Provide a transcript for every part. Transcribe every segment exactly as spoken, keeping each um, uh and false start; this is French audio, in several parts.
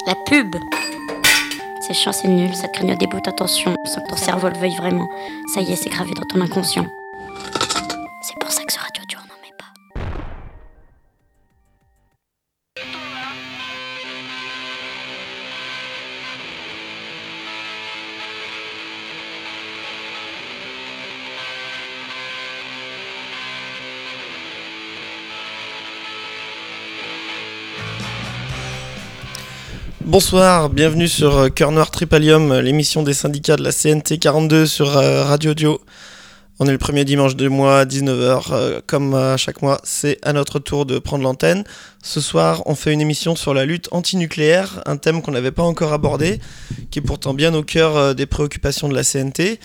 La pub. C'est chiant, c'est nul, ça te grignote des bouts d'attention sans que ton cerveau le veuille vraiment. Ça y est, c'est gravé dans ton inconscient. C'est pour ça que ce Radio Dur n'en met pas. Bonsoir, bienvenue sur Cœur Noir Tripalium, l'émission des syndicats de la C N T quarante-deux sur euh, Radio Dio. On est le premier dimanche du mois, dix-neuf heures, euh, comme à chaque mois, c'est à notre tour de prendre l'antenne. Ce soir, on fait une émission sur la lutte antinucléaire, un thème qu'on n'avait pas encore abordé, qui est pourtant bien au cœur euh, des préoccupations de la C N T.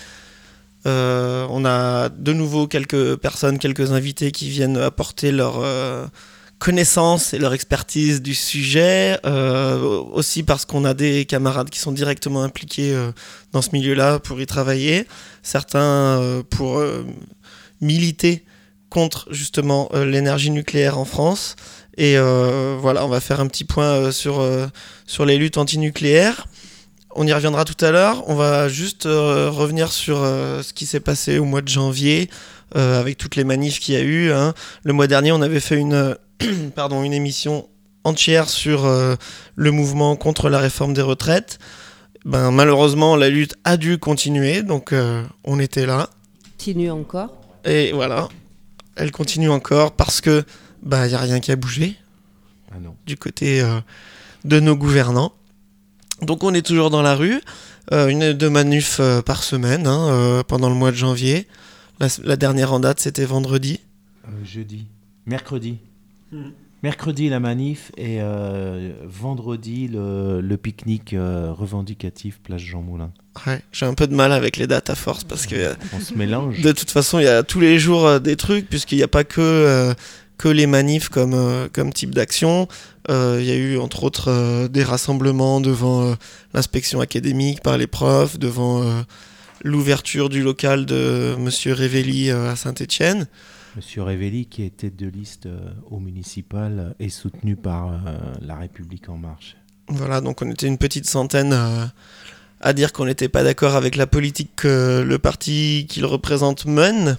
Euh, on a de nouveau quelques personnes, quelques invités qui viennent apporter leur... Euh, connaissance et leur expertise du sujet, euh, aussi parce qu'on a des camarades qui sont directement impliqués euh, dans ce milieu-là pour y travailler, certains euh, pour euh, militer contre justement euh, l'énergie nucléaire en France. Et euh, voilà, on va faire un petit point euh, sur, euh, sur les luttes antinucléaires. On y reviendra tout à l'heure. On va juste euh, revenir sur euh, ce qui s'est passé au mois de janvier, euh, avec toutes les manifs qu'il y a eu. Hein. Le mois dernier, on avait fait une... Pardon, une émission entière sur euh, le mouvement contre la réforme des retraites. Ben, malheureusement, la lutte a dû continuer, donc euh, on était là. Continue encore. Et voilà, elle continue encore parce que ben, y a rien qui a bougé ah non. du côté euh, de nos gouvernants. Donc on est toujours dans la rue, euh, une deux manifs euh, par semaine hein, euh, pendant le mois de janvier. La, la dernière en date, c'était vendredi. Euh, jeudi, mercredi. Mercredi la manif et euh, vendredi le, le pique-nique euh, revendicatif place Jean Moulin. Ouais, j'ai un peu de mal avec les dates à force parce que on se mélange. De toute façon, il y a tous les jours euh, des trucs puisqu'il n'y a pas que euh, que les manifs comme euh, comme type d'action. Euh, il y a eu entre autres euh, des rassemblements devant euh, l'inspection académique par les profs, devant euh, l'ouverture du local de Monsieur Révelli euh, à Saint-Étienne. Monsieur Révelli, qui est tête de liste euh, au municipal et soutenu par euh, La République En Marche. Voilà, donc on était une petite centaine euh, à dire qu'on n'était pas d'accord avec la politique que le parti qu'il représente mène.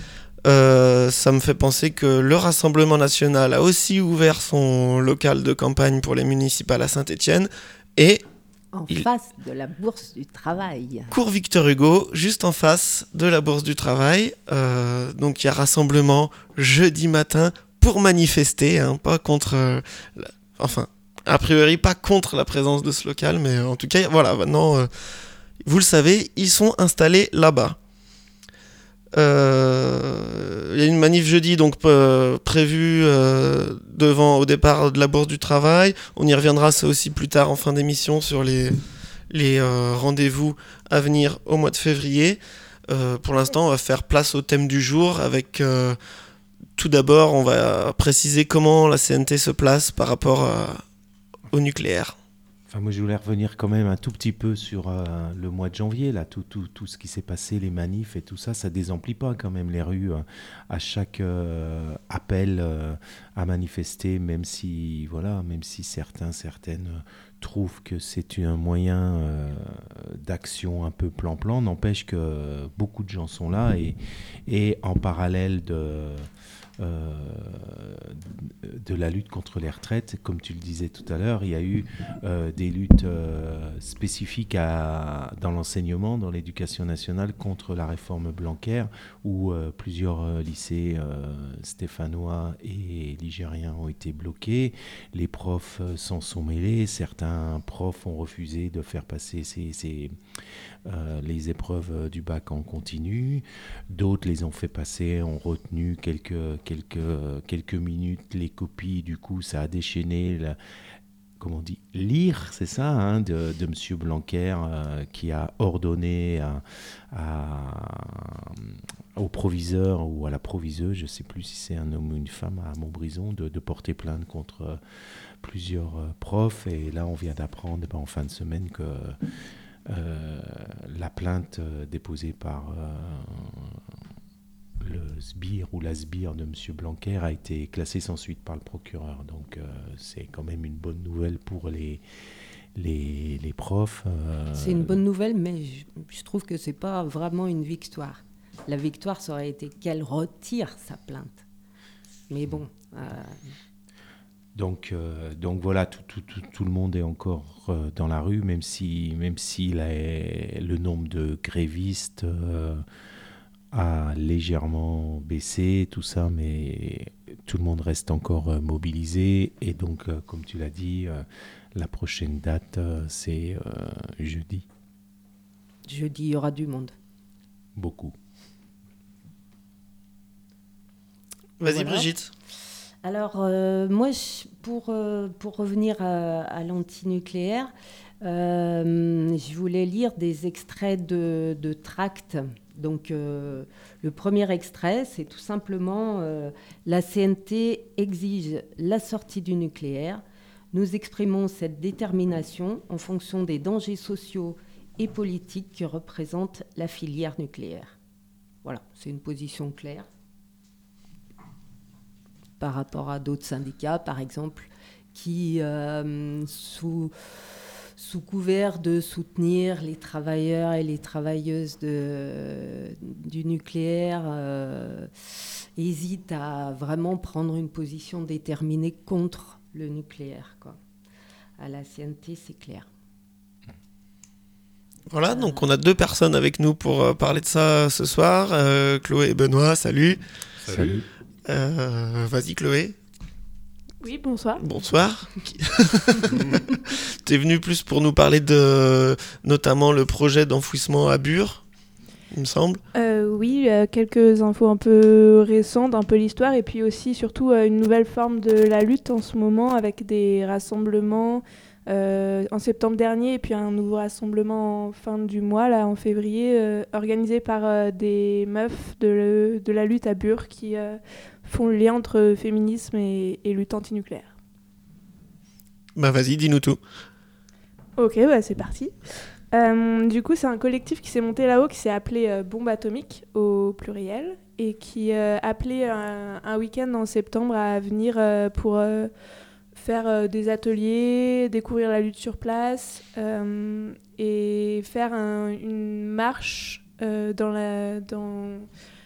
Euh, ça me fait penser que le Rassemblement National a aussi ouvert son local de campagne pour les municipales à Saint-Étienne et... En Il... face de la Bourse du Travail. Cours Victor Hugo, juste en face de la Bourse du Travail. Euh, donc il y a rassemblement jeudi matin pour manifester, hein, pas contre... Euh, la... Enfin, a priori pas contre la présence de ce local, mais en tout cas, voilà, maintenant, euh, vous le savez, ils sont installés là-bas. Il euh, y a une manif jeudi donc euh, prévue euh, devant au départ de la Bourse du Travail. On y reviendra ça aussi plus tard en fin d'émission sur les, les euh, rendez-vous à venir au mois de février. Euh, pour l'instant, on va faire place au thème du jour avec euh, tout d'abord, on va préciser comment la C N T se place par rapport à, au nucléaire. Enfin, moi, je voulais revenir quand même un tout petit peu sur euh, le mois de janvier, là, tout, tout, tout ce qui s'est passé, les manifs et tout ça, ça désemplit pas quand même les rues hein, à chaque euh, appel euh, à manifester, même si, voilà, même si certains, certaines euh, trouvent que c'est un moyen euh, d'action un peu plan-plan, n'empêche que beaucoup de gens sont là et, et en parallèle de... Euh, de la lutte contre les retraites, comme tu le disais tout à l'heure, il y a eu euh, des luttes euh, spécifiques à, dans l'enseignement, dans l'éducation nationale contre la réforme Blanquer, où euh, plusieurs euh, lycées euh, stéphanois et ligériens ont été bloqués. Les profs euh, s'en sont mêlés, certains profs ont refusé de faire passer ces, ces, euh, les épreuves du bac en continu, d'autres les ont fait passer, ont retenu quelques Quelques, quelques minutes, les copies, du coup, ça a déchaîné, la, comment on dit, l'ire, c'est ça, hein, de, de M. Blanquer, euh, qui a ordonné à, à, au proviseur ou à la proviseuse, je ne sais plus si c'est un homme ou une femme à Montbrison, de, de porter plainte contre euh, plusieurs euh, profs. Et là, on vient d'apprendre ben, en fin de semaine que euh, la plainte euh, déposée par... Euh, le sbire ou la sbire de M. Blanquer a été classé sans suite par le procureur. Donc euh, c'est quand même une bonne nouvelle pour les, les, les profs. Euh, C'est une bonne nouvelle, mais je, je trouve que c'est pas vraiment une victoire. La victoire, ça aurait été qu'elle retire sa plainte. Mais bon. Euh... Donc, euh, donc voilà, tout, tout, tout, tout le monde est encore euh, dans la rue, même si, même si la, le nombre de grévistes euh, a légèrement baissé, tout ça, mais tout le monde reste encore euh, mobilisé. Et donc, euh, comme tu l'as dit, euh, la prochaine date, euh, c'est euh, jeudi. Jeudi, il y aura du monde. Beaucoup. Vas-y, Voilà. Brigitte. Alors, euh, moi, je, pour, euh, pour revenir à, à l'antinucléaire, euh, je voulais lire des extraits de, de tracts. Donc, euh, le premier extrait, c'est tout simplement euh, « La C N T exige la sortie du nucléaire. Nous exprimons cette détermination en fonction des dangers sociaux et politiques que représente la filière nucléaire. » Voilà, c'est une position claire. Par rapport à d'autres syndicats, par exemple, qui, euh, sous, sous couvert de soutenir les travailleurs et les travailleuses de, du nucléaire, euh, hésitent à vraiment prendre une position déterminée contre le nucléaire, quoi. À la C N T, c'est clair. Voilà, donc on a deux personnes avec nous pour euh, parler de ça ce soir. Euh, Chloé et Benoît, salut. Salut. Euh, vas-y Chloé. Oui, bonsoir. Bonsoir. Tu es venu plus pour nous parler de notamment le projet d'enfouissement à Bure, il me semble. Euh, oui, euh, quelques infos un peu récentes, un peu l'histoire, et puis aussi surtout euh, une nouvelle forme de la lutte en ce moment avec des rassemblements euh, en septembre dernier et puis un nouveau rassemblement en fin du mois, là en février, euh, organisé par euh, des meufs de, le, de la lutte à Bure qui euh, font le lien entre féminisme et, et lutte antinucléaire. Bah vas-y, dis-nous tout. Ok, bah c'est parti. Euh, du coup, c'est un collectif qui s'est monté là-haut, qui s'est appelé euh, Bombe Atomique, au pluriel, et qui euh, appelait un, un week-end en septembre à venir euh, pour euh, faire euh, des ateliers, découvrir la lutte sur place, euh, et faire un, une marche euh, dans, la, dans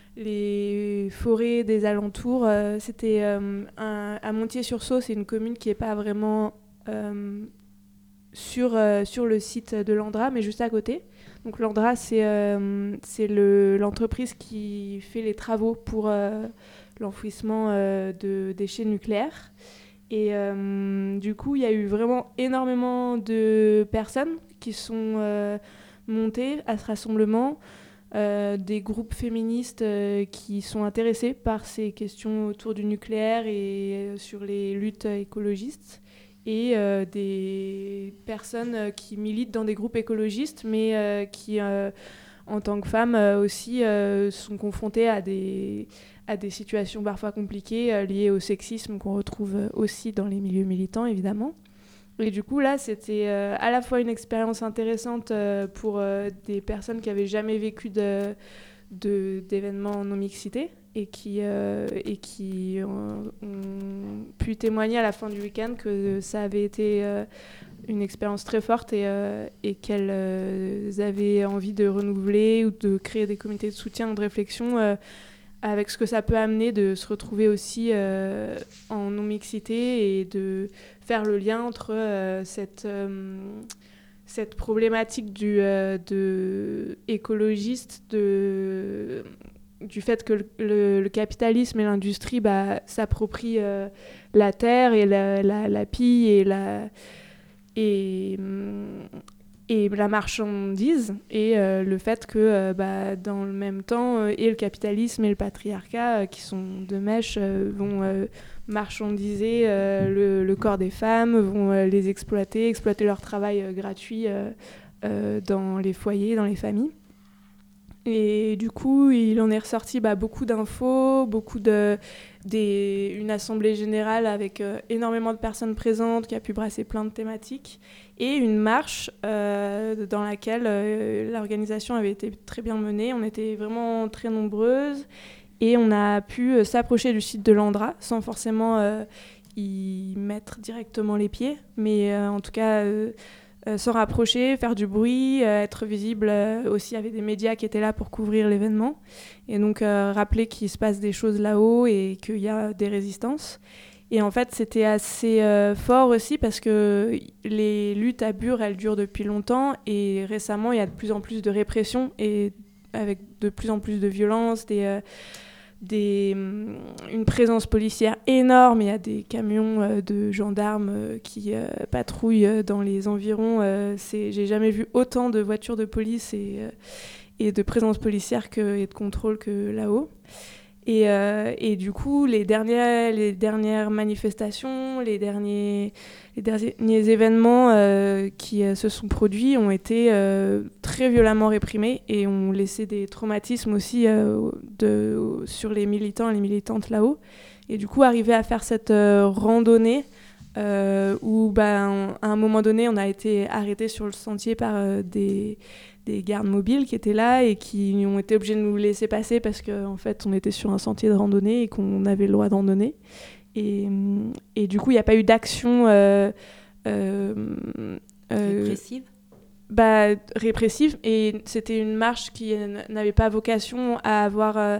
les forêts des alentours. Euh, c'était euh, un, à Montier-sur-Sault, c'est une commune qui n'est pas vraiment... Euh, Sur, euh, sur le site de l'Andra, mais juste à côté. Donc l'Andra, c'est, euh, c'est le, l'entreprise qui fait les travaux pour euh, l'enfouissement euh, de déchets nucléaires. Et euh, du coup, il y a eu vraiment énormément de personnes qui sont euh, montées à ce rassemblement, euh, des groupes féministes euh, qui sont intéressés par ces questions autour du nucléaire et euh, sur les luttes écologistes. Et euh, des personnes euh, qui militent dans des groupes écologistes, mais euh, qui, euh, en tant que femmes euh, aussi, euh, sont confrontées à des, à des situations parfois compliquées euh, liées au sexisme qu'on retrouve aussi dans les milieux militants, évidemment. Et du coup, là, c'était euh, à la fois une expérience intéressante euh, pour euh, des personnes qui n'avaient jamais vécu de, de, d'événements non-mixité, et qui, euh, et qui ont, ont pu témoigner à la fin du week-end que ça avait été euh, une expérience très forte et, euh, et qu'elles euh, avaient envie de renouveler ou de créer des comités de soutien ou de réflexion euh, avec ce que ça peut amener de se retrouver aussi euh, en non-mixité et de faire le lien entre euh, cette... Euh, cette problématique du, euh, de écologiste, de... du fait que le, le, le capitalisme et l'industrie bah, s'approprient euh, la terre et la, la, la pille et la, et, et la marchandise, et euh, le fait que euh, bah, dans le même temps, euh, et le capitalisme et le patriarcat, euh, qui sont deux mèches, euh, vont euh, marchandiser euh, le, le corps des femmes, vont euh, les exploiter, exploiter leur travail euh, gratuit euh, euh, dans les foyers, dans les familles. Et du coup, il en est ressorti bah, beaucoup d'infos, beaucoup de, des, une assemblée générale avec euh, énormément de personnes présentes qui a pu brasser plein de thématiques, et une marche euh, dans laquelle euh, l'organisation avait été très bien menée. On était vraiment très nombreuses et on a pu euh, s'approcher du site de l'Andra sans forcément euh, y mettre directement les pieds, mais euh, en tout cas... Euh, euh, s'en rapprocher, faire du bruit, euh, être visible. Euh, aussi, il y avait des médias qui étaient là pour couvrir l'événement. Et donc, euh, rappeler qu'il se passe des choses là-haut et qu'il y a des résistances. Et en fait, c'était assez euh, fort aussi parce que les luttes à Bure, elles durent depuis longtemps. Et récemment, il y a de plus en plus de répression et avec de plus en plus de violence, des... Euh, Des, une présence policière énorme. Il y a des camions euh, de gendarmes euh, qui euh, patrouillent euh, dans les environs. Euh, c'est, j'ai jamais vu autant de voitures de police et, euh, et de présence policière que, et de contrôle que là-haut. Et, euh, et du coup, les dernières, les dernières manifestations, les derniers, les derniers événements euh, qui euh, se sont produits ont été euh, très violemment réprimés et ont laissé des traumatismes aussi euh, de, sur les militants et les militantes là-haut. Et du coup, arriver à faire cette euh, randonnée euh, où, ben, à un moment donné, on a été arrêté sur le sentier par euh, des... des gardes mobiles qui étaient là et qui ont été obligés de nous laisser passer parce qu'en en fait, on était sur un sentier de randonnée et qu'on avait le droit de randonner. Et, et du coup, il n'y a pas eu d'action... Euh, euh, euh, répressive bah, répressive. Et c'était une marche qui n'avait pas vocation à avoir... Euh,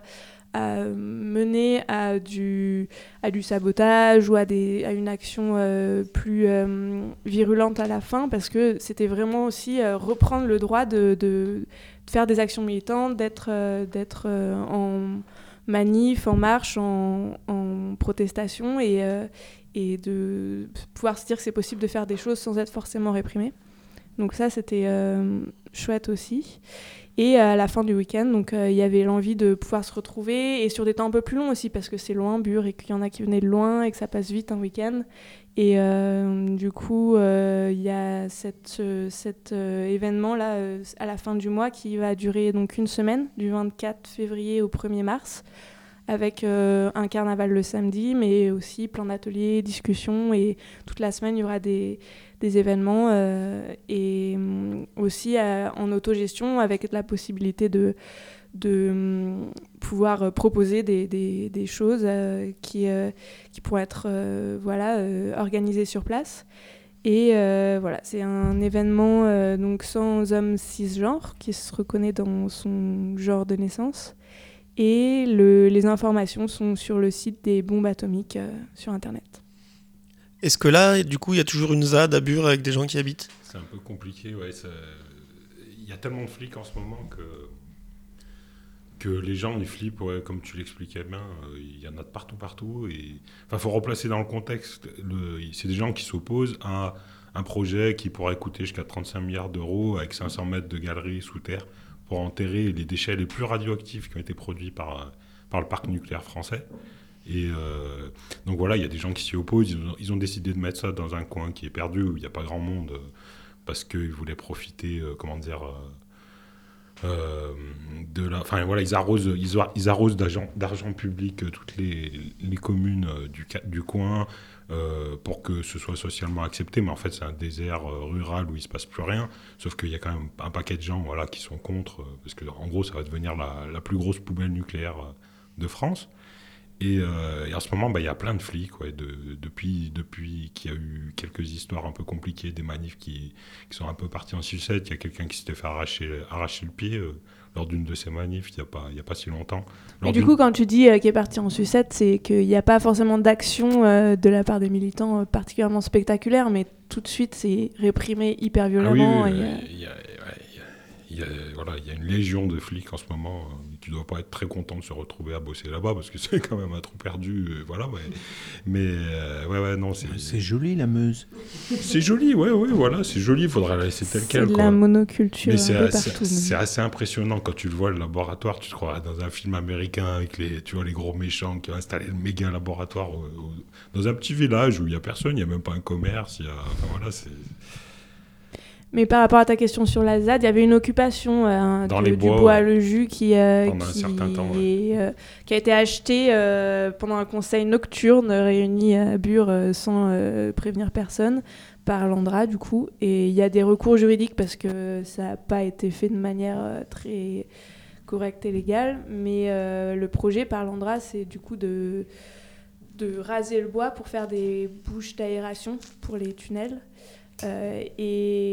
à mener à du, à du sabotage ou à, des, à une action euh, plus euh, virulente à la fin, parce que c'était vraiment aussi euh, reprendre le droit de, de, de faire des actions militantes, d'être, euh, d'être euh, en manif, en marche, en, en protestation, et, euh, et de pouvoir se dire que c'est possible de faire des choses sans être forcément réprimé. Donc ça, c'était euh, chouette aussi. Et à la fin du week-end, donc il euh, y avait l'envie de pouvoir se retrouver et sur des temps un peu plus longs aussi parce que c'est loin, Bure, et qu'il y en a qui venaient de loin et que ça passe vite un week-end. Et euh, du coup, il euh, y a cette, euh, cet euh, événement-là euh, à la fin du mois qui va durer donc une semaine, du vingt-quatre février au premier mars, avec euh, un carnaval le samedi, mais aussi plein d'ateliers, discussions, et toute la semaine, il y aura des... des événements euh, et euh, aussi euh, en autogestion avec la possibilité de, de euh, pouvoir proposer des, des, des choses euh, qui, euh, qui pourraient être euh, voilà, euh, organisées sur place. Et euh, voilà, c'est un événement euh, donc sans homme cisgenre qui se reconnaît dans son genre de naissance. Et le, les informations sont sur le site des bombes atomiques euh, sur Internet. Est-ce que là, du coup, il y a toujours une Z A D à Bure avec des gens qui habitent ? C'est un peu compliqué, ouais. Il y a tellement de flics en ce moment que, que les gens, ils flippent, ouais, comme tu l'expliquais bien. Il y en a de partout, partout. Il enfin, faut replacer dans le contexte. Le, c'est des gens qui s'opposent à un projet qui pourrait coûter jusqu'à trente-cinq milliards d'euros avec cinq cents mètres de galeries sous terre pour enterrer les déchets les plus radioactifs qui ont été produits par, par le parc nucléaire français. Et euh, donc voilà, il y a des gens qui s'y opposent. Ils ont, ils ont décidé de mettre ça dans un coin qui est perdu, où il n'y a pas grand monde, euh, parce qu'ils voulaient profiter, euh, comment dire, euh, euh, de la... Enfin voilà, ils arrosent, ils, ils arrosent d'argent, d'argent public euh, toutes les, les communes euh, du, du coin euh, pour que ce soit socialement accepté. Mais en fait, c'est un désert euh, rural où il ne se passe plus rien. Sauf qu'il y a quand même un paquet de gens voilà, qui sont contre, euh, parce qu'en gros, ça va devenir la, la plus grosse poubelle nucléaire euh, de France. Et, euh, et en ce moment, bah, y a plein de flics, ouais, de, depuis, depuis qu'il y a eu quelques histoires un peu compliquées, des manifs qui, qui sont un peu partis en sucette. Il y a quelqu'un qui s'était fait arracher, arracher le pied euh, lors d'une de ces manifs, il n'y a pas, il y a pas si longtemps. Lors et du d'une... coup, quand tu dis euh, qu'il est parti en sucette, c'est qu'il n'y a pas forcément d'action euh, de la part des militants euh, particulièrement spectaculaire, mais tout de suite, c'est réprimé hyper violemment. Ah oui, oui, et, euh, euh... il y a, ouais, il y a, voilà, il y a une légion de flics en ce moment. Euh, tu dois pas être très content de se retrouver à bosser là-bas parce que c'est quand même un trou perdu. Euh, voilà, ouais. Mais euh, ouais, ouais, non, c'est. C'est joli la Meuse. C'est joli, ouais, ouais, voilà, c'est joli. Il faudrait la laisser tel c'est quel. C'est de quoi. la monoculture mais un c'est peu assez, partout. C'est assez impressionnant quand tu le vois le laboratoire. Tu te crois dans un film américain avec les, tu vois, les gros méchants qui ont installé le méga laboratoire au, au, dans un petit village où il y a personne, il y a même pas un commerce. Il y a, enfin, voilà, c'est. Mais par rapport à ta question sur la Z A D, il y avait une occupation euh, Dans de, les du bois, bois ouais. le jus qui, euh, Pendant un qui, certain temps, ouais. est, euh, qui a été acheté euh, pendant un conseil nocturne réuni à Bure euh, sans euh, prévenir personne par l'Andra du coup. Et il y a des recours juridiques parce que ça n'a pas été fait de manière euh, très correcte et légale. Mais euh, le projet par l'Andra, c'est du coup de, de raser le bois pour faire des bouches d'aération pour les tunnels. Euh, et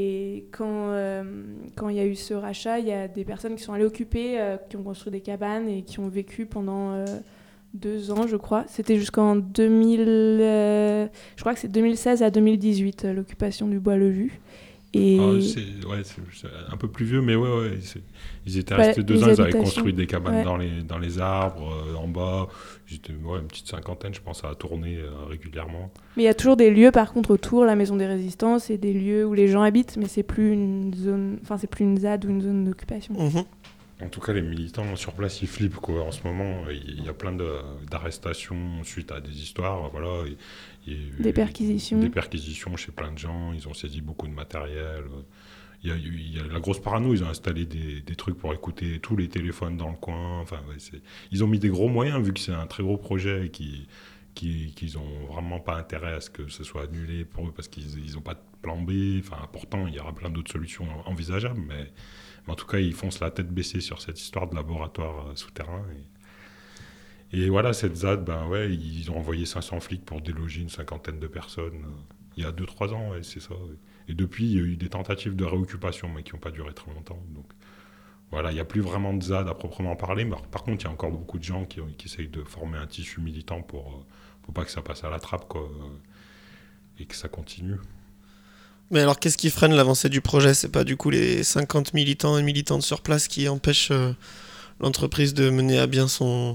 quand euh, quand il y a eu ce rachat, il y a des personnes qui sont allées occuper, euh, qui ont construit des cabanes et qui ont vécu pendant euh, deux ans, je crois. C'était jusqu'en deux mille, euh, je crois que c'est deux mille seize à deux mille dix-huit, euh, l'occupation du Bois-le-Jus. Et ah, c'est, ouais, c'est, c'est un peu plus vieux, mais ouais, ouais c'est, ils étaient ouais, restés deux ans, ils avaient habitations. construit des cabanes ouais. dans, les, dans les arbres, euh, en bas. J'étais ouais, une petite cinquantaine, je pense, à tourner euh, régulièrement. Mais il y a toujours des lieux, par contre, autour, la Maison des Résistances, et des lieux où les gens habitent, mais c'est plus une zone, enfin c'est plus une Z A D ou une zone d'occupation. Mmh. En tout cas, les militants sur place, ils flippent, quoi. En ce moment, il y a plein de, d'arrestations suite à des histoires, voilà. Et, et, Des perquisitions. Des perquisitions chez plein de gens. Ils ont saisi beaucoup de matériel. Il y a, il y a la grosse parano. Ils ont installé des, des trucs pour écouter tous les téléphones dans le coin. Enfin, ouais, c'est... Ils ont mis des gros moyens, vu que c'est un très gros projet et qui, qui, qu'ils n'ont vraiment pas intérêt à ce que ce soit annulé pour eux, parce qu'ils n'ont pas de plan B. Enfin, pourtant, il y aura plein d'autres solutions envisageables, mais... En tout cas, ils foncent la tête baissée sur cette histoire de laboratoire euh, souterrain. Et, et voilà, cette Z A D, ben ouais, ils ont envoyé cinq cents flics pour déloger une cinquantaine de personnes. Euh, il y a deux trois ans, ouais, c'est ça. Ouais. Et depuis, il y a eu des tentatives de réoccupation, mais qui n'ont pas duré très longtemps. Donc voilà, il n'y a plus vraiment de Z A D à proprement parler. Mais par contre, il y a encore beaucoup de gens qui, qui essayent de former un tissu militant pour ne euh, pas que ça passe à la trappe, quoi, euh, et que ça continue. Mais alors, qu'est-ce qui freine l'avancée du projet ? C'est pas du coup les cinquante militants et militantes sur place qui empêchent euh, l'entreprise de mener à bien son,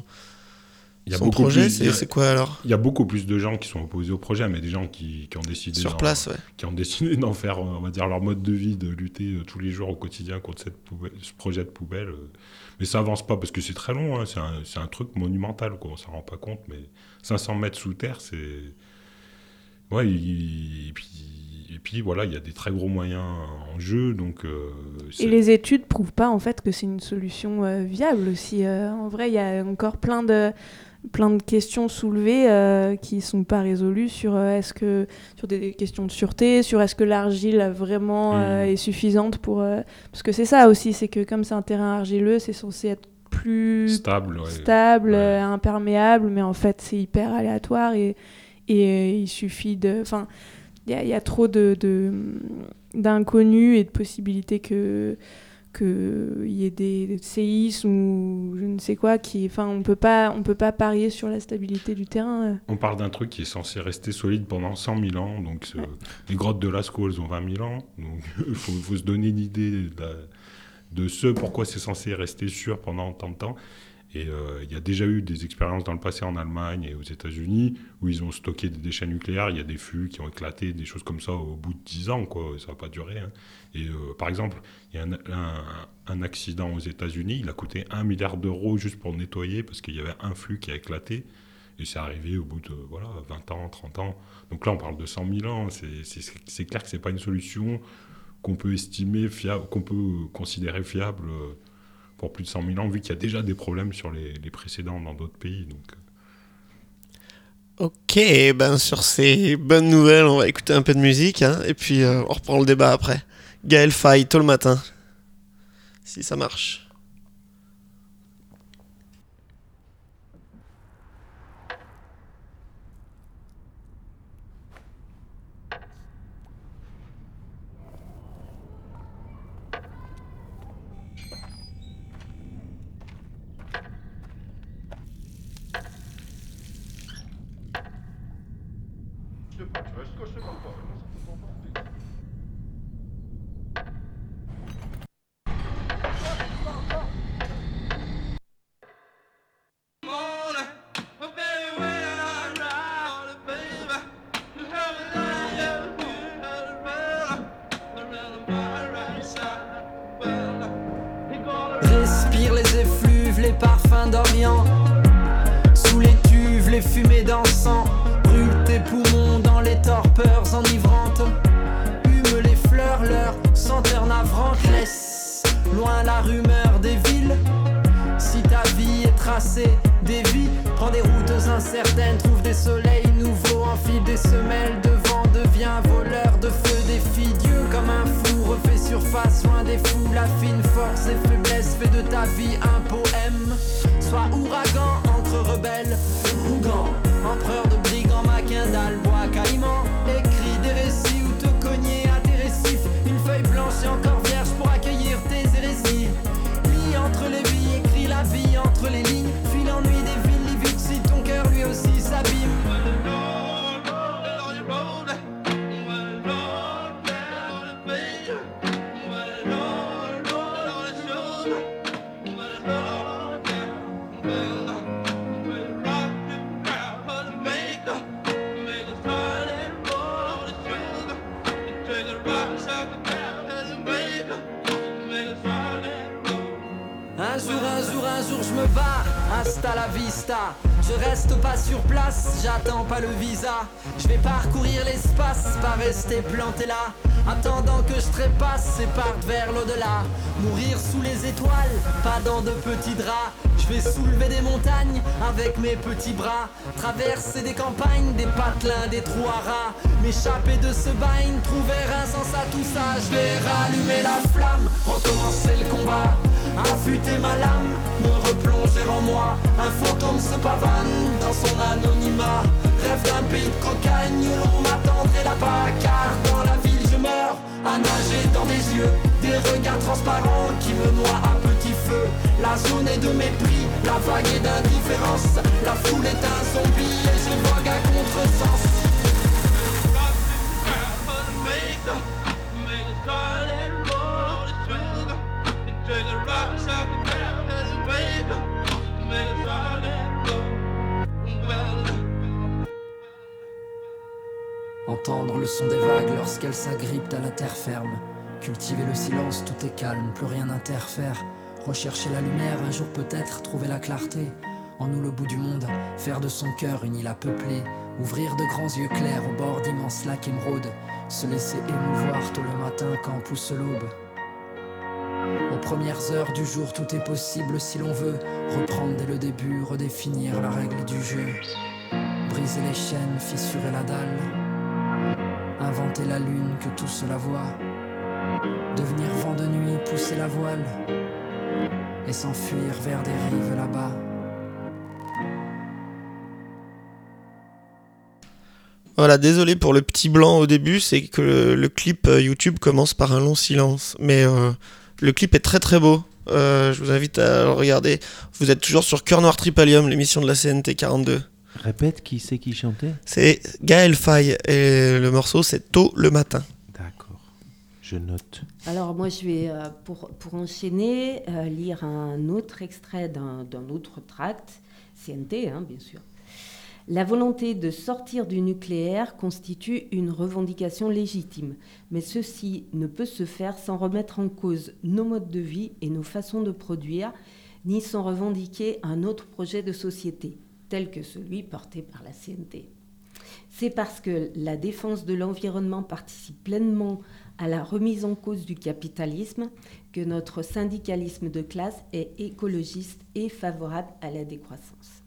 son projet ? Plus, c'est, a, c'est quoi alors ? Il y a beaucoup plus de gens qui sont opposés au projet, mais des gens qui, qui ont décidé sur place, ouais. qui ont décidé d'en faire, on va dire, leur mode de vie, de lutter tous les jours au quotidien contre cette poubelle, ce projet de poubelle. Mais ça avance pas parce que c'est très long, hein, c'est, un, c'est un truc monumental, quoi, on s'en rend pas compte, mais cinq cents mètres sous terre, c'est... Ouais, et, et puis... Et puis voilà, il y a des très gros moyens en jeu, donc... Euh, et les études prouvent pas en fait que c'est une solution euh, viable aussi. Euh, en vrai, il y a encore plein de, plein de questions soulevées euh, qui sont pas résolues sur, euh, est-ce que, sur des questions de sûreté, sur est-ce que l'argile vraiment euh, mmh. est suffisante pour... Euh, parce que c'est ça aussi, c'est que comme c'est un terrain argileux, c'est censé être plus stable, ouais. stable ouais. Euh, imperméable, mais en fait c'est hyper aléatoire et, et euh, il suffit de... Enfin, il y, y a trop de, de, d'inconnus et de possibilités que qu'il y ait des, des séismes ou je ne sais quoi. Qui, enfin, on peut pas, on peut pas parier sur la stabilité du terrain. On parle d'un truc qui est censé rester solide pendant cent mille ans. Donc, ouais. Les grottes de Lascaux, elles ont vingt mille ans. Donc, il faut, faut se donner une idée de, la, de ce pourquoi c'est censé rester sûr pendant tant de temps. Et il euh, y a déjà eu des expériences dans le passé en Allemagne et aux États-Unis où ils ont stocké des déchets nucléaires. Il y a des fûts qui ont éclaté, des choses comme ça au bout de dix ans, quoi. Ça n'a pas duré. Hein. Et euh, par exemple, il y a un, un, un accident aux États-Unis. Il a coûté un milliard d'euros juste pour nettoyer parce qu'il y avait un flux qui a éclaté. Et c'est arrivé au bout de voilà, vingt ans, trente ans. Donc là, on parle de cent mille ans. C'est, c'est, c'est clair que ce n'est pas une solution qu'on peut estimer fiable, qu'on peut considérer fiable. Euh, pour plus de cent mille ans, vu qu'il y a déjà des problèmes sur les, les précédents dans d'autres pays. Donc. Ok, ben sur ces bonnes nouvelles, on va écouter un peu de musique, hein, et puis euh, on reprend le débat après. Gaël Faye, Tôt le matin, si ça marche. Respire les effluves, les parfums d'Orient. Sous les tuves, les fumées d'encens. Brûle tes poumons dans les torpeurs enivrantes. Hume les fleurs, leur senteur navrante. Laisse loin la rumeur des villes. Si ta vie est tracée, dévie. Prends des routes incertaines, trouve des soleils nouveaux. Enfile des semelles de vent, deviens voleur de feu. Défie Dieu comme un fou, refais surface loin des fous. La fine force et faiblesse, fais de ta vie un poème. Sois ouragan entre rebelles, Ougan, empereur de brigands, Maquindal, bois caïman. Écris des récits ou te cogner à tes récifs. Une feuille blanche blanche et encore vierge pour accueillir tes hérésies. Lis entre les vies, écris la vie entre les lignes. Fuis l'ennui des villes, lis vite si ton cœur lui aussi s'abîme. Un jour, un jour, un jour je me barre, hasta la vista. Je reste pas sur place, j'attends pas le visa. Je vais parcourir l'espace, pas rester planté là. Attendant que je trépasse et parte vers l'au-delà. Mourir sous les étoiles, pas dans de petits draps. Je vais soulever des montagnes avec mes petits bras. Traverser des campagnes, des patelins, des trous à rats. M'échapper de ce bagne, trouver un sens à tout ça. Je vais rallumer la flamme, recommencer le combat. Affûter ma lame, me replonger en moi. Un fantôme se pavane dans son anonymat. Rêve d'un pays de cocagne où l'on m'attendrait là-bas. Car dans la ville je meurs, à nager dans des yeux. Des regards transparents qui me noient à petit feu. La zone est de mépris, la vague est d'indifférence. La foule est un zombie et je vogue à contresens. Entendre le son des vagues lorsqu'elles s'agrippent à la terre ferme. Cultiver le silence, tout est calme, plus rien n'interfère. Rechercher la lumière, un jour peut-être trouver la clarté. En nous le bout du monde, faire de son cœur une île à peupler. Ouvrir de grands yeux clairs au bord d'immenses lacs émeraudes. Se laisser émouvoir tôt le matin quand pousse l'aube. Aux premières heures du jour, tout est possible si l'on veut. Reprendre dès le début, redéfinir la règle du jeu. Briser les chaînes, fissurer la dalle. Inventer la lune que tout cela voit. Devenir vent de nuit, pousser la voile. Et s'enfuir vers des rives là-bas. Voilà, désolé pour le petit blanc au début, c'est que le, le clip YouTube commence par un long silence. Mais euh, le clip est très très beau. Euh, je vous invite à le regarder. Vous êtes toujours sur Cœur Noir Tripalium, l'émission de la C N T quarante-deux. Répète, qui c'est qui chantait ? C'est Gaël Faye et le morceau c'est Tôt le matin. D'accord, je note. Alors moi je vais, euh, pour, pour enchaîner, euh, lire un autre extrait d'un, d'un autre tract, C N T hein, bien sûr. La volonté de sortir du nucléaire constitue une revendication légitime, mais ceci ne peut se faire sans remettre en cause nos modes de vie et nos façons de produire, ni sans revendiquer un autre projet de société, tel que celui porté par la C N T. C'est parce que la défense de l'environnement participe pleinement à la remise en cause du capitalisme que notre syndicalisme de classe est écologiste et favorable à la décroissance.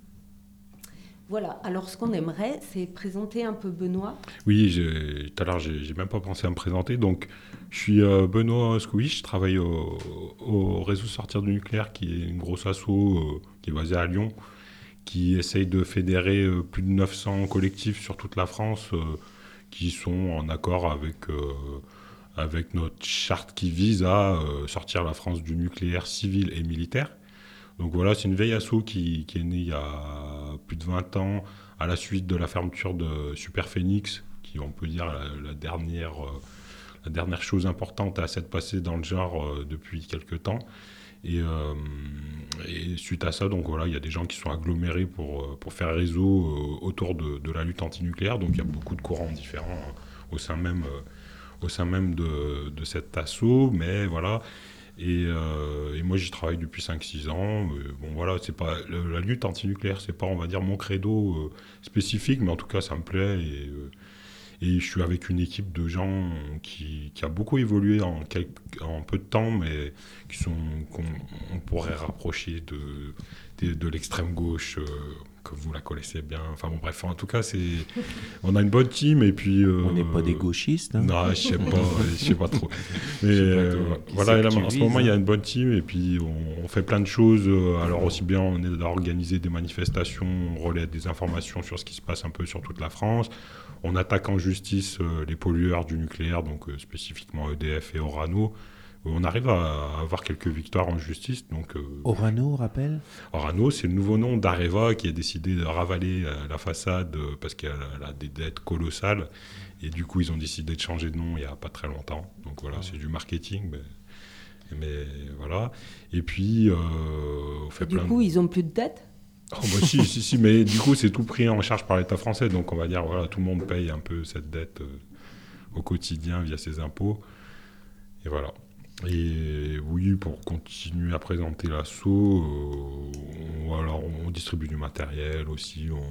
Voilà, alors ce qu'on aimerait, c'est présenter un peu Benoît. Oui, j'ai, tout à l'heure, j'ai, j'ai même pas pensé à me présenter. Donc, je suis euh, Benoît Scouich, je travaille au, au réseau Sortir du nucléaire, qui est une grosse asso euh, qui est basée à Lyon, qui essaye de fédérer euh, plus de neuf cents collectifs sur toute la France euh, qui sont en accord avec, euh, avec notre charte qui vise à euh, sortir la France du nucléaire civil et militaire. Donc voilà, c'est une vieille asso qui, qui est née il y a plus de vingt ans à la suite de la fermeture de Super Phoenix, qui on peut dire la, la, dernière, euh, la dernière chose importante à s'être passée dans le genre euh, depuis quelques temps. Et, euh, et suite à ça, donc voilà, il y a des gens qui sont agglomérés pour, pour faire réseau euh, autour de, de la lutte antinucléaire. Donc il y a beaucoup de courants différents euh, au sein même, euh, au sein même de, de cet asso, mais voilà. Et, euh, et moi j'y travaille depuis cinq six ans. Euh, bon voilà, c'est pas le, la lutte antinucléaire, c'est pas on va dire mon credo euh, spécifique, mais en tout cas ça me plaît et, euh, et je suis avec une équipe de gens qui, qui a beaucoup évolué en, quelques, en peu de temps, mais qui sont qu'on on pourrait rapprocher de, de, de l'extrême gauche, euh, que, que vous la connaissez bien. Enfin bon, bref, en tout cas, c'est... on a une bonne team et puis... Euh... On n'est pas des gauchistes. Hein. Non, je sais pas, je sais pas trop. Mais euh, voilà, là, en ce moment, il y a une bonne team et puis on, on fait plein de choses. Alors aussi bien, on est d'organiser des manifestations, on relaie des informations sur ce qui se passe un peu sur toute la France. On attaque en justice euh, les pollueurs du nucléaire, donc euh, spécifiquement E D F et Orano. On arrive à avoir quelques victoires en justice. Donc, euh, Orano, rappelle Orano, c'est le nouveau nom d'Areva qui a décidé de ravaler euh, la façade euh, parce qu'elle a des dettes colossales. Et du coup, ils ont décidé de changer de nom il n'y a pas très longtemps. Donc voilà, c'est du marketing. Mais, mais voilà. Et puis, euh, on fait du plein coup, de... ils n'ont plus de dettes. Oh bah si, si, si, mais du coup, c'est tout pris en charge par l'État français. Donc on va dire, voilà, tout le monde paye un peu cette dette euh, au quotidien via ses impôts. Et voilà. Et oui, pour continuer à présenter l'assaut, euh, on, alors on distribue du matériel aussi. On...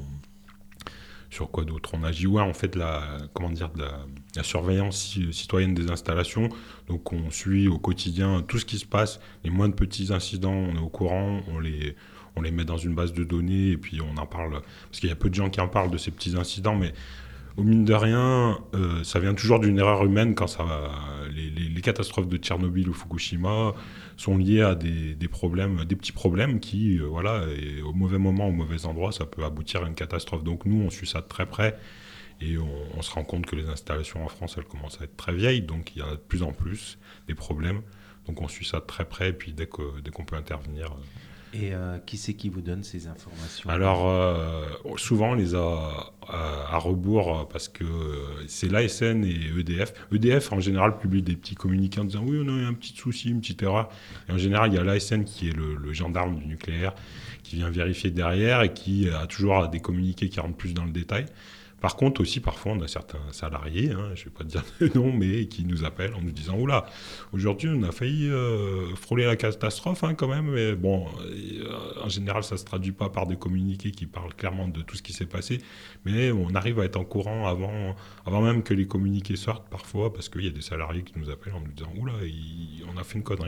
Sur quoi d'autre on agit? Ouais, on fait de la, comment dire, de la, la surveillance citoyenne des installations. Donc on suit au quotidien tout ce qui se passe. Les moindres petits incidents, on est au courant, on les, on les met dans une base de données et puis on en parle. Parce qu'il y a peu de gens qui en parlent de ces petits incidents, mais au mine de rien, euh, ça vient toujours d'une erreur humaine quand ça va. Les, les, les catastrophes de Tchernobyl ou Fukushima sont liées à des, des problèmes, des petits problèmes qui, euh, voilà, et au mauvais moment, au mauvais endroit, ça peut aboutir à une catastrophe. Donc nous, on suit ça de très près et on, on se rend compte que les installations en France, elles commencent à être très vieilles, donc il y en a de plus en plus des problèmes. Donc on suit ça de très près et puis dès, que, dès qu'on peut intervenir... Euh, Et euh, qui c'est qui vous donne ces informations? Alors, euh, souvent, on les a à, à rebours parce que c'est l'A S N et E D F. E D F, en général, publie des petits communiqués en disant « Oui, on a eu un petit souci, une petite erreur. » Et en général, il y a l'A S N qui est le, le gendarme du nucléaire qui vient vérifier derrière et qui a toujours des communiqués qui rentrent plus dans le détail. Par contre, aussi, parfois, on a certains salariés, hein, je ne vais pas te dire de nom, mais qui nous appellent en nous disant « Oula, aujourd'hui, on a failli euh, frôler la catastrophe hein, quand même. » Mais bon, euh, en général, ça ne se traduit pas par des communiqués qui parlent clairement de tout ce qui s'est passé. Mais on arrive à être en courant avant, avant même que les communiqués sortent, parfois, parce qu'il y a des salariés qui nous appellent en nous disant « Oula, il, on a fait une connerie. »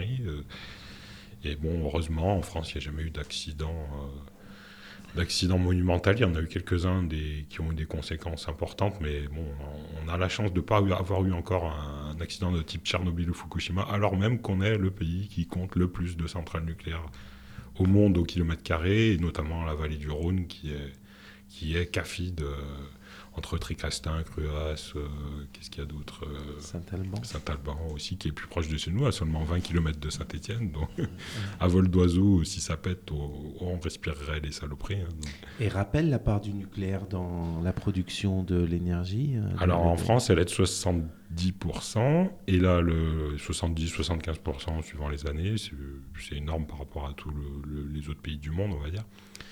Et bon, heureusement, en France, il n'y a jamais eu d'accident. Euh, D'accidents monumentaux, il y en a eu quelques-uns des, qui ont eu des conséquences importantes, mais bon, on a la chance de ne pas avoir eu encore un, un accident de type Tchernobyl ou Fukushima, alors même qu'on est le pays qui compte le plus de centrales nucléaires au monde au kilomètre carré, et notamment la vallée du Rhône, qui est, qui est CAFID, euh, entre Tricastin, Cruas, euh, qu'est-ce qu'il y a d'autre euh, Saint-Alban. Saint-Alban aussi, qui est plus proche de chez nous, à seulement vingt kilomètres de Saint-Étienne. Donc, à vol d'oiseau, si ça pète, on respirerait les saloperies. Hein, donc. Et rappelle la part du nucléaire dans la production de l'énergie euh, Alors, en France, elle est de soixante-dix pour cent. Et là, le soixante-dix à soixante-quinze pour cent suivant les années. C'est, c'est énorme par rapport à tous le, le, les autres pays du monde, on va dire.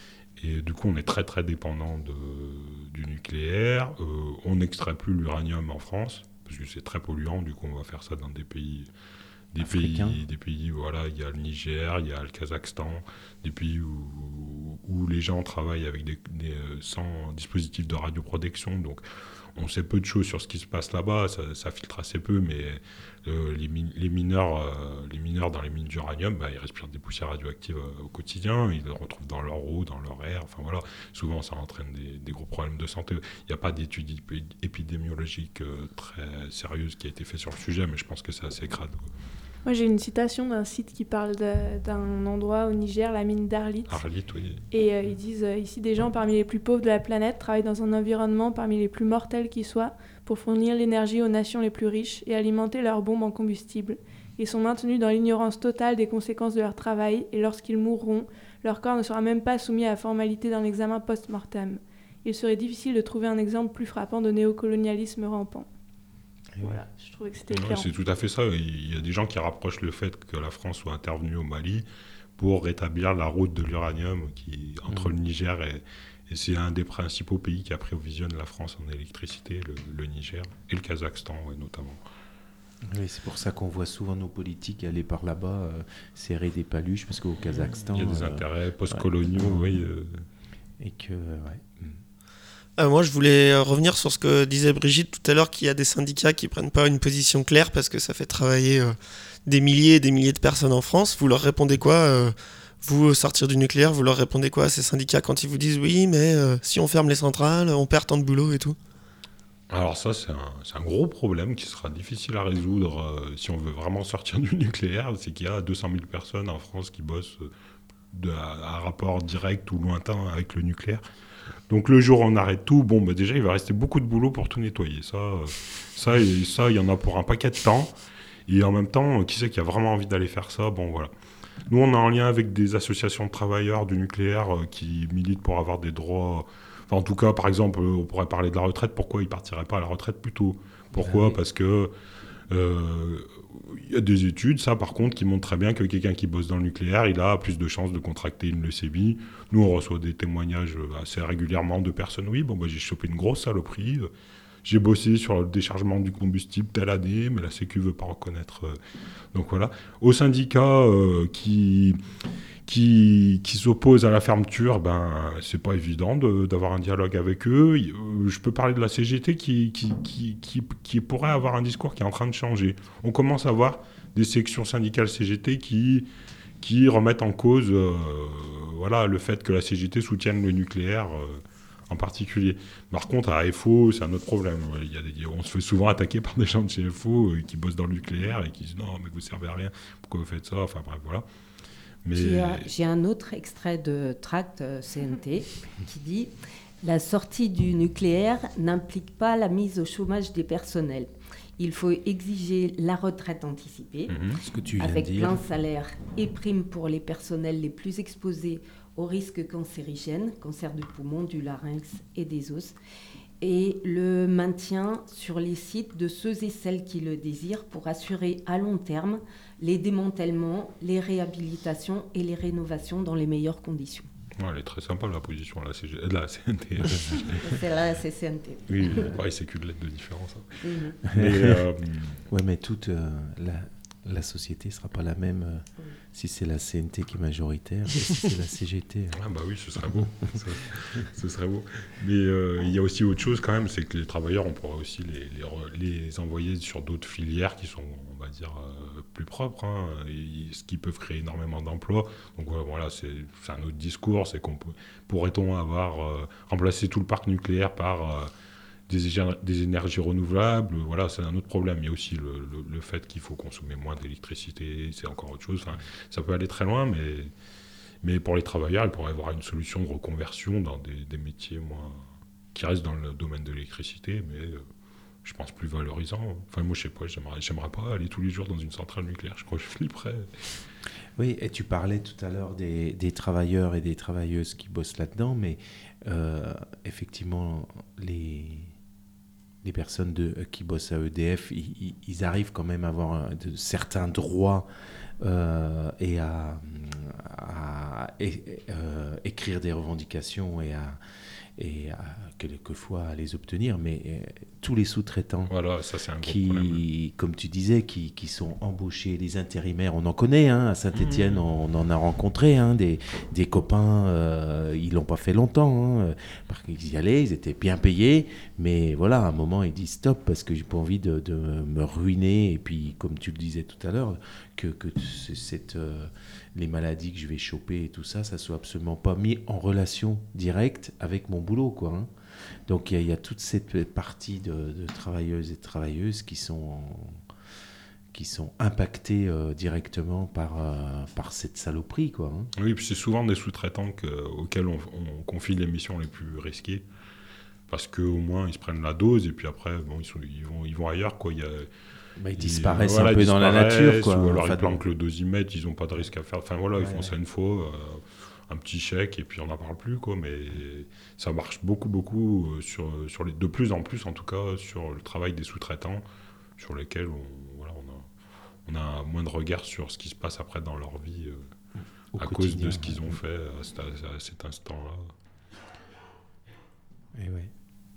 Et du coup, on est très, très dépendant de, du nucléaire. Euh, on n'extrait plus l'uranium en France, parce que c'est très polluant. Du coup, on va faire ça dans des pays... Des pays, des pays, voilà, il y a le Niger, il y a le Kazakhstan, des pays où, où les gens travaillent avec des, des, sans dispositifs de radioprotection. Donc, on sait peu de choses sur ce qui se passe là-bas, ça, ça filtre assez peu, mais euh, les, min- les, mineurs, euh, les mineurs dans les mines d'uranium, bah, ils respirent des poussières radioactives euh, au quotidien, ils les retrouvent dans leur eau, dans leur air, enfin voilà, souvent ça entraîne des, des gros problèmes de santé. Il n'y a pas d'études épid- épidémiologiques euh, très sérieuses qui a été faite sur le sujet, mais je pense que c'est assez crade. Moi, j'ai une citation d'un site qui parle de, d'un endroit au Niger, la mine d'Arlit. Arlit, oui. Et euh, ils disent euh, ici, des gens parmi les plus pauvres de la planète travaillent dans un environnement parmi les plus mortels qui soient pour fournir l'énergie aux nations les plus riches et alimenter leurs bombes en combustible. Ils sont maintenus dans l'ignorance totale des conséquences de leur travail et lorsqu'ils mourront, leur corps ne sera même pas soumis à la formalité d'un examen post-mortem. Il serait difficile de trouver un exemple plus frappant de néocolonialisme rampant. Voilà, je trouvais que c'était ouais, c'est tout à fait ça. Il y a des gens qui rapprochent le fait que la France soit intervenue au Mali pour rétablir la route de l'uranium qui, entre mmh. le Niger et, et c'est un des principaux pays qui approvisionne la France en électricité, le, le Niger et le Kazakhstan ouais, notamment. Oui, c'est pour ça qu'on voit souvent nos politiques aller par là-bas euh, serrer des paluches parce qu'au Kazakhstan... Il y a des euh, intérêts post-coloniaux, ouais. oui. Euh... Et que, ouais... Mmh. Euh, moi, je voulais revenir sur ce que disait Brigitte tout à l'heure, qu'il y a des syndicats qui prennent pas une position claire parce que ça fait travailler euh, des milliers et des milliers de personnes en France. Vous leur répondez quoi euh, Vous, au sortir du nucléaire, vous leur répondez quoi à ces syndicats quand ils vous disent oui, mais euh, si on ferme les centrales, on perd tant de boulot et tout? Alors ça, c'est un, c'est un gros problème qui sera difficile à résoudre euh, si on veut vraiment sortir du nucléaire. C'est qu'il y a deux cent mille personnes en France qui bossent euh, de, à, à rapport direct ou lointain avec le nucléaire. Donc le jour où on arrête tout, bon, bah, déjà, il va rester beaucoup de boulot pour tout nettoyer. Ça, euh, ça, et, ça, il y en a pour un paquet de temps. Et en même temps, qui c'est qui a vraiment envie d'aller faire ça? Bon, voilà. Nous, on est en lien avec des associations de travailleurs du nucléaire euh, qui militent pour avoir des droits... Enfin, en tout cas, par exemple, on pourrait parler de la retraite. Pourquoi ils ne partiraient pas à la retraite plus tôt? Pourquoi? Ah oui. Parce que euh, y a des études, ça, par contre, qui montrent très bien que quelqu'un qui bosse dans le nucléaire, il a plus de chances de contracter une leucémie. Nous, on reçoit des témoignages assez régulièrement de personnes. Oui, bon, bah, j'ai chopé une grosse saloperie. J'ai bossé sur le déchargement du combustible telle année, mais la Sécu ne veut pas reconnaître. Euh, donc voilà. Aux syndicats euh, qui, qui, qui s'opposent à la fermeture, ben, c'est pas évident de, d'avoir un dialogue avec eux. Je peux parler de la C G T qui, qui, qui, qui, qui pourrait avoir un discours qui est en train de changer. On commence à voir des sections syndicales C G T qui, qui remettent en cause euh, voilà, le fait que la C G T soutienne le nucléaire. Euh, en particulier. Par contre, à F O, c'est un autre problème. Il y a des, on se fait souvent attaquer par des gens de chez F O euh, qui bossent dans le nucléaire et qui disent « Non, mais vous ne servez à rien, pourquoi vous faites ça ?» Enfin bref, voilà. Mais... J'ai, un, j'ai un autre extrait de tract euh, C N T qui dit « La sortie du nucléaire n'implique pas la mise au chômage des personnels. Il faut exiger la retraite anticipée, mmh, ce que tu viens avec de dire. plein salaire et prime pour les personnels les plus exposés aux risques cancérigènes, cancer du poumon, du larynx et des os, et le maintien sur les sites de ceux et celles qui le désirent pour assurer à long terme les démantèlements, les réhabilitations et les rénovations dans les meilleures conditions. » Ouais, elle est très sympa la position de la, C G... de la C N T. C'est là, c'est C N T. Oui, pareil, c'est qu'une lettre de différence. Hein. Mm-hmm. Mais, euh... ouais, mais toute euh, la, la société ne sera pas la même euh, oui. si c'est la C N T qui est majoritaire et si c'est la C G T. Ah bah oui, ce serait beau. Ce serait beau. Mais euh, il y a aussi autre chose quand même, c'est que les travailleurs, on pourrait aussi les, les, les envoyer sur d'autres filières qui sont, on va dire, euh, plus propres, hein, et, ce qui peut créer énormément d'emplois. Donc voilà, c'est, c'est un autre discours, c'est qu'on peut, pourrait-on avoir euh, remplacé tout le parc nucléaire par euh, des, des énergies renouvelables? Voilà, c'est un autre problème. Il y a aussi le, le, le fait qu'il faut consommer moins d'électricité, c'est encore autre chose. Enfin, ça peut aller très loin, mais, mais pour les travailleurs, il pourrait y avoir une solution de reconversion dans des, des métiers moins, qui restent dans le domaine de l'électricité, mais euh, je pense plus valorisant. Enfin, moi, je sais pas, j'aimerais, j'aimerais pas aller tous les jours dans une centrale nucléaire. Je crois que je flipperais. Oui, et tu parlais tout à l'heure des, des travailleurs et des travailleuses qui bossent là-dedans, mais euh, effectivement, les... les personnes de, qui bossent à E D F, ils, ils arrivent quand même à avoir un, de, certains droits euh, et à, à et, euh, écrire des revendications et à, et à quelquefois à les obtenir, mais euh, tous les sous-traitants voilà, ça, c'est un gros qui, problème. comme tu disais, qui, qui sont embauchés, les intérimaires, on en connaît, hein, à Saint-Étienne, mmh. on, on en a rencontré, hein, des, des copains, euh, ils l'ont pas fait longtemps, hein, parce qu'ils y allaient, ils étaient bien payés, mais voilà, à un moment, ils disent stop, parce que j'ai pas envie de, de me ruiner, et puis, comme tu le disais tout à l'heure, que, que cette... Euh, les maladies que je vais choper et tout ça, ça soit absolument pas mis en relation directe avec mon boulot, quoi. Hein. Donc il y, y a toute cette partie de, de travailleuses et de travailleuses qui sont, qui sont impactées euh, directement par, euh, par cette saloperie, quoi. Hein. Oui, puis c'est souvent des sous-traitants que, auxquels on, on confie les missions les plus risquées, parce qu'au moins ils se prennent la dose et puis après bon, ils, sont, ils, vont, ils vont ailleurs, quoi. Il y a, Bah, ils disparaissent voilà, un peu dans la nature, quoi. Ou alors enfin, ils planquent le dosimètre, ils n'ont pas de risque à faire. Enfin voilà, ouais, ils font ouais. ça une fois, euh, un petit chèque et puis on n'en parle plus, quoi. Mais ça marche beaucoup, beaucoup sur, sur les, de plus en plus, en tout cas, sur le travail des sous-traitants, sur lesquels on, voilà, on, a, on a moins de regard sur ce qui se passe après dans leur vie euh, à cause de ce qu'ils ont fait à cet, à cet instant-là. Et ouais.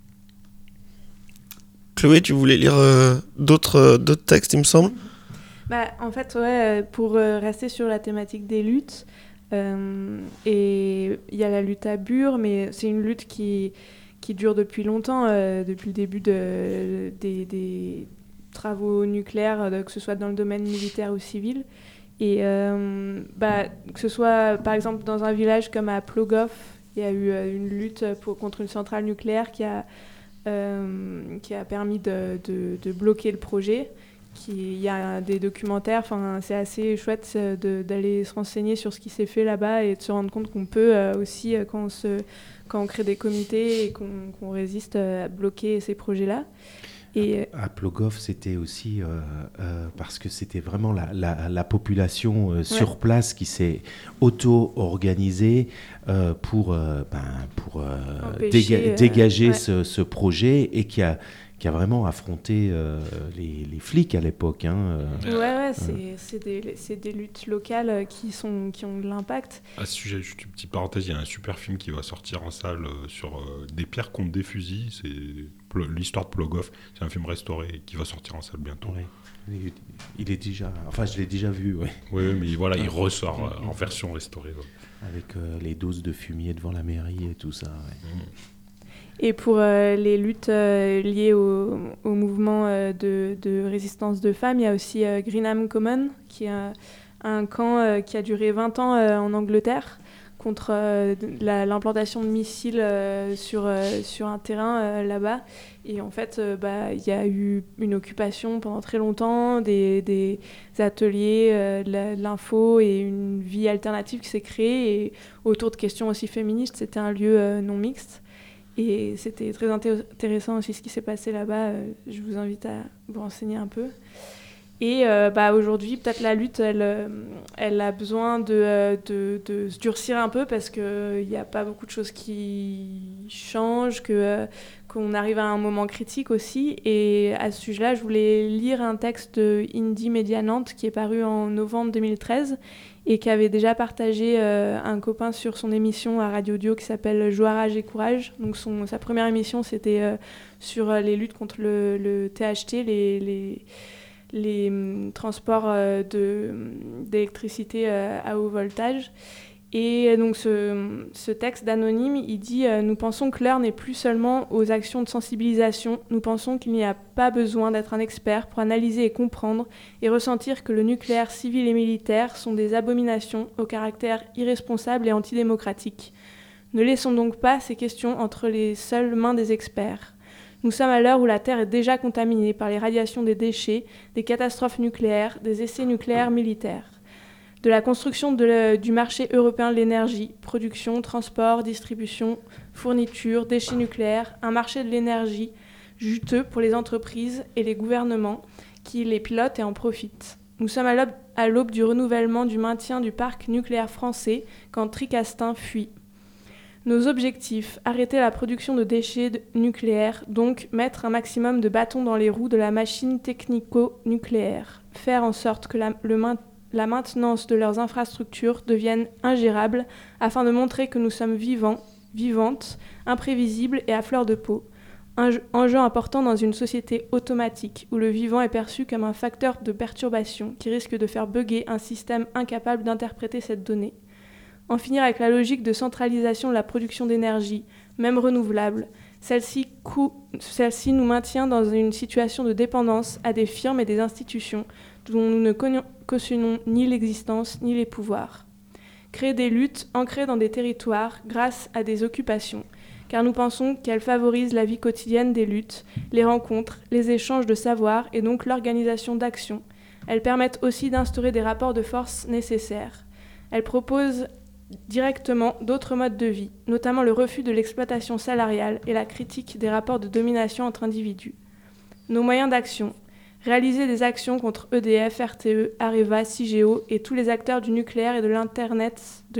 Chloé, tu voulais lire euh, d'autres, euh, d'autres textes, il me semble. Bah, en fait, ouais, pour euh, rester sur la thématique des luttes, euh, et il y a la lutte à Bure, mais c'est une lutte qui, qui dure depuis longtemps, euh, depuis le début de, des, des travaux nucléaires, de, que ce soit dans le domaine militaire ou civil. Et euh, bah, que ce soit par exemple dans un village comme à Plogoff, il y a eu euh, une lutte pour, contre une centrale nucléaire qui a, euh, qui a permis de, de, de bloquer le projet. Qui, il y a des documentaires, c'est assez chouette de, d'aller se renseigner sur ce qui s'est fait là-bas et de se rendre compte qu'on peut euh, aussi, euh, quand, on se, quand on crée des comités et qu'on, qu'on résiste euh, à bloquer ces projets-là. Et à Plogoff, c'était aussi euh, euh, parce que c'était vraiment la, la, la population euh, sur ouais. place qui s'est auto-organisée euh, pour, euh, ben, pour euh, déga- dégager euh, ouais. ce, ce projet et qui a, qui a vraiment affronté euh, les, les flics à l'époque. Hein, euh, ouais, ouais, c'est, euh. c'est, des, c'est des luttes locales qui, sont, qui ont de l'impact. À ce sujet, juste une petite parenthèse, il y a un super film qui va sortir en salle euh, sur euh, des pierres contre des fusils. C'est l'histoire de Plogoff. C'est un film restauré qui va sortir en salle bientôt. Ouais. Il est déjà... Enfin, je l'ai déjà vu, oui. Oui, mais voilà, il ressort euh, en version restaurée. Ouais. Avec euh, les doses de fumier devant la mairie et tout ça, ouais. Mmh. Et pour euh, les luttes euh, liées au, au mouvement euh, de, de résistance de femmes, il y a aussi euh, Greenham Common, qui est un, un camp euh, qui a duré vingt ans euh, en Angleterre contre euh, la, l'implantation de missiles euh, sur, euh, sur un terrain euh, là-bas. Et en fait, euh, bah, y a eu une occupation pendant très longtemps, des, des ateliers, euh, de, la, de l'info et une vie alternative qui s'est créée. Et autour de questions aussi féministes, c'était un lieu euh, non mixte. Et c'était très intéressant aussi ce qui s'est passé là-bas. Euh, je vous invite à vous renseigner un peu. Et euh, bah, aujourd'hui, peut-être la lutte, elle, elle a besoin de, de, de se durcir un peu parce qu'il n'y a pas beaucoup de choses qui changent, que, euh, qu'on arrive à un moment critique aussi. Et à ce sujet-là, je voulais lire un texte de Indie Média Nantes qui est paru en novembre deux mille treize et qui avait déjà partagé euh, un copain sur son émission à Radio Dio qui s'appelle Joie, Rage et Courage. Donc son, sa première émission, c'était euh, sur les luttes contre le, le T H T, les... les les euh, transports euh, de, d'électricité euh, à haut voltage. Et donc ce, ce texte d'Anonyme, il dit euh, « Nous pensons que l'heure n'est plus seulement aux actions de sensibilisation. Nous pensons qu'il n'y a pas besoin d'être un expert pour analyser et comprendre et ressentir que le nucléaire civil et militaire sont des abominations au caractère irresponsable et antidémocratique. Ne laissons donc pas ces questions entre les seules mains des experts. Nous sommes à l'heure où la Terre est déjà contaminée par les radiations des déchets, des catastrophes nucléaires, des essais nucléaires militaires. De la construction de le, du marché européen de l'énergie, production, transport, distribution, fourniture, déchets nucléaires, un marché de l'énergie juteux pour les entreprises et les gouvernements qui les pilotent et en profitent. Nous sommes à l'aube, à l'aube du renouvellement du maintien du parc nucléaire français quand Tricastin fuit. Nos objectifs, arrêter la production de déchets de nucléaires, donc mettre un maximum de bâtons dans les roues de la machine technico-nucléaire, faire en sorte que la, le main, la maintenance de leurs infrastructures devienne ingérable afin de montrer que nous sommes vivants, vivantes, imprévisibles et à fleur de peau. Un enjeu important dans une société automatique où le vivant est perçu comme un facteur de perturbation qui risque de faire bugger un système incapable d'interpréter cette donnée. En finir avec la logique de centralisation de la production d'énergie, même renouvelable. Celle-ci, cou- celle-ci nous maintient dans une situation de dépendance à des firmes et des institutions dont nous ne cautionnons ni l'existence ni les pouvoirs. Créer des luttes ancrées dans des territoires grâce à des occupations, car nous pensons qu'elles favorisent la vie quotidienne des luttes, les rencontres, les échanges de savoir et donc l'organisation d'actions. Elles permettent aussi d'instaurer des rapports de force nécessaires. Elles proposent directement d'autres modes de vie, notamment le refus de l'exploitation salariale et la critique des rapports de domination entre individus. Nos moyens d'action. Réaliser des actions contre E D F, R T E, Areva, Cigéo et tous les acteurs du nucléaire et de l'Internet de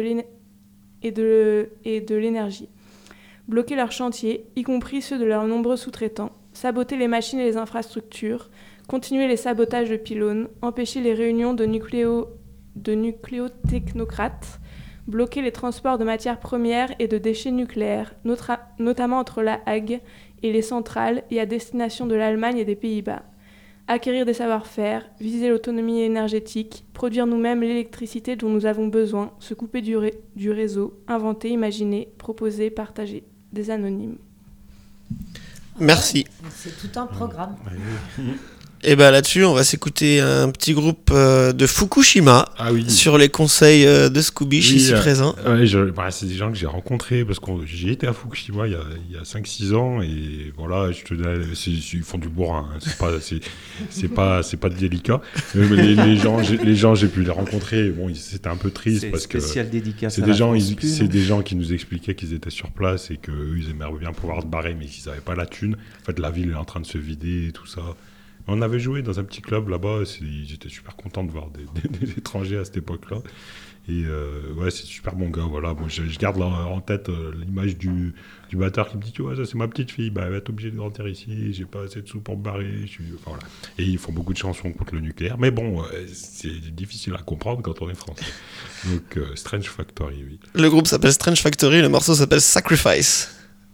et, de, et de l'énergie. Bloquer leurs chantiers, y compris ceux de leurs nombreux sous-traitants. Saboter les machines et les infrastructures. Continuer les sabotages de pylônes. Empêcher les réunions de, nucléo, de nucléotechnocrates. Bloquer les transports de matières premières et de déchets nucléaires, notra- notamment entre la Hague et les centrales et à destination de l'Allemagne et des Pays-Bas. Acquérir des savoir-faire, viser l'autonomie énergétique, produire nous-mêmes l'électricité dont nous avons besoin, se couper du, ré- du réseau, inventer, imaginer, proposer, partager. Des anonymes. Merci. C'est tout un programme. Et bah là-dessus, on va s'écouter un petit groupe euh, de Fukushima Ah oui. sur les conseils euh, de Scooby, je Oui, suis euh, présent. Ouais, je- bah, c'est des gens que j'ai rencontrés parce que j'ai été à Fukushima il y a, il y a cinq six ans et voilà, je te dis, c'est- ils font du bourrin, hein, c'est pas, c'est, c'est pas, c'est pas délicat. Mais les, les gens, j'ai, les gens, j'ai pu les rencontrer. Bon, ils- c'était un peu triste C'est parce que spécial dédicace c'est à des la gens, France ils- Pure. c'est des gens qui nous expliquaient qu'ils étaient sur place et qu'eux, ils aimeraient bien pouvoir se barrer, mais qu'ils n'avaient pas la thune. En fait, la ville est en train de se vider et tout ça. On avait joué dans un petit club là-bas, c'est- j'étais super content de voir des, des- des étrangers à cette époque-là. Et euh, ouais, c'est super bon gars, voilà. Moi, je, je garde là, en tête euh, l'image du, du batteur qui me dit, tu vois, ça c'est ma petite fille, bah, elle va être obligée de rentrer ici, j'ai pas assez de sous pour me barrer. Je suis... enfin, voilà. Et ils font beaucoup de chansons contre le nucléaire, mais bon, euh, c'est difficile à comprendre quand on est français. Donc, euh, Strange Factory, oui. Le groupe s'appelle Strange Factory, le morceau s'appelle Sacrifice.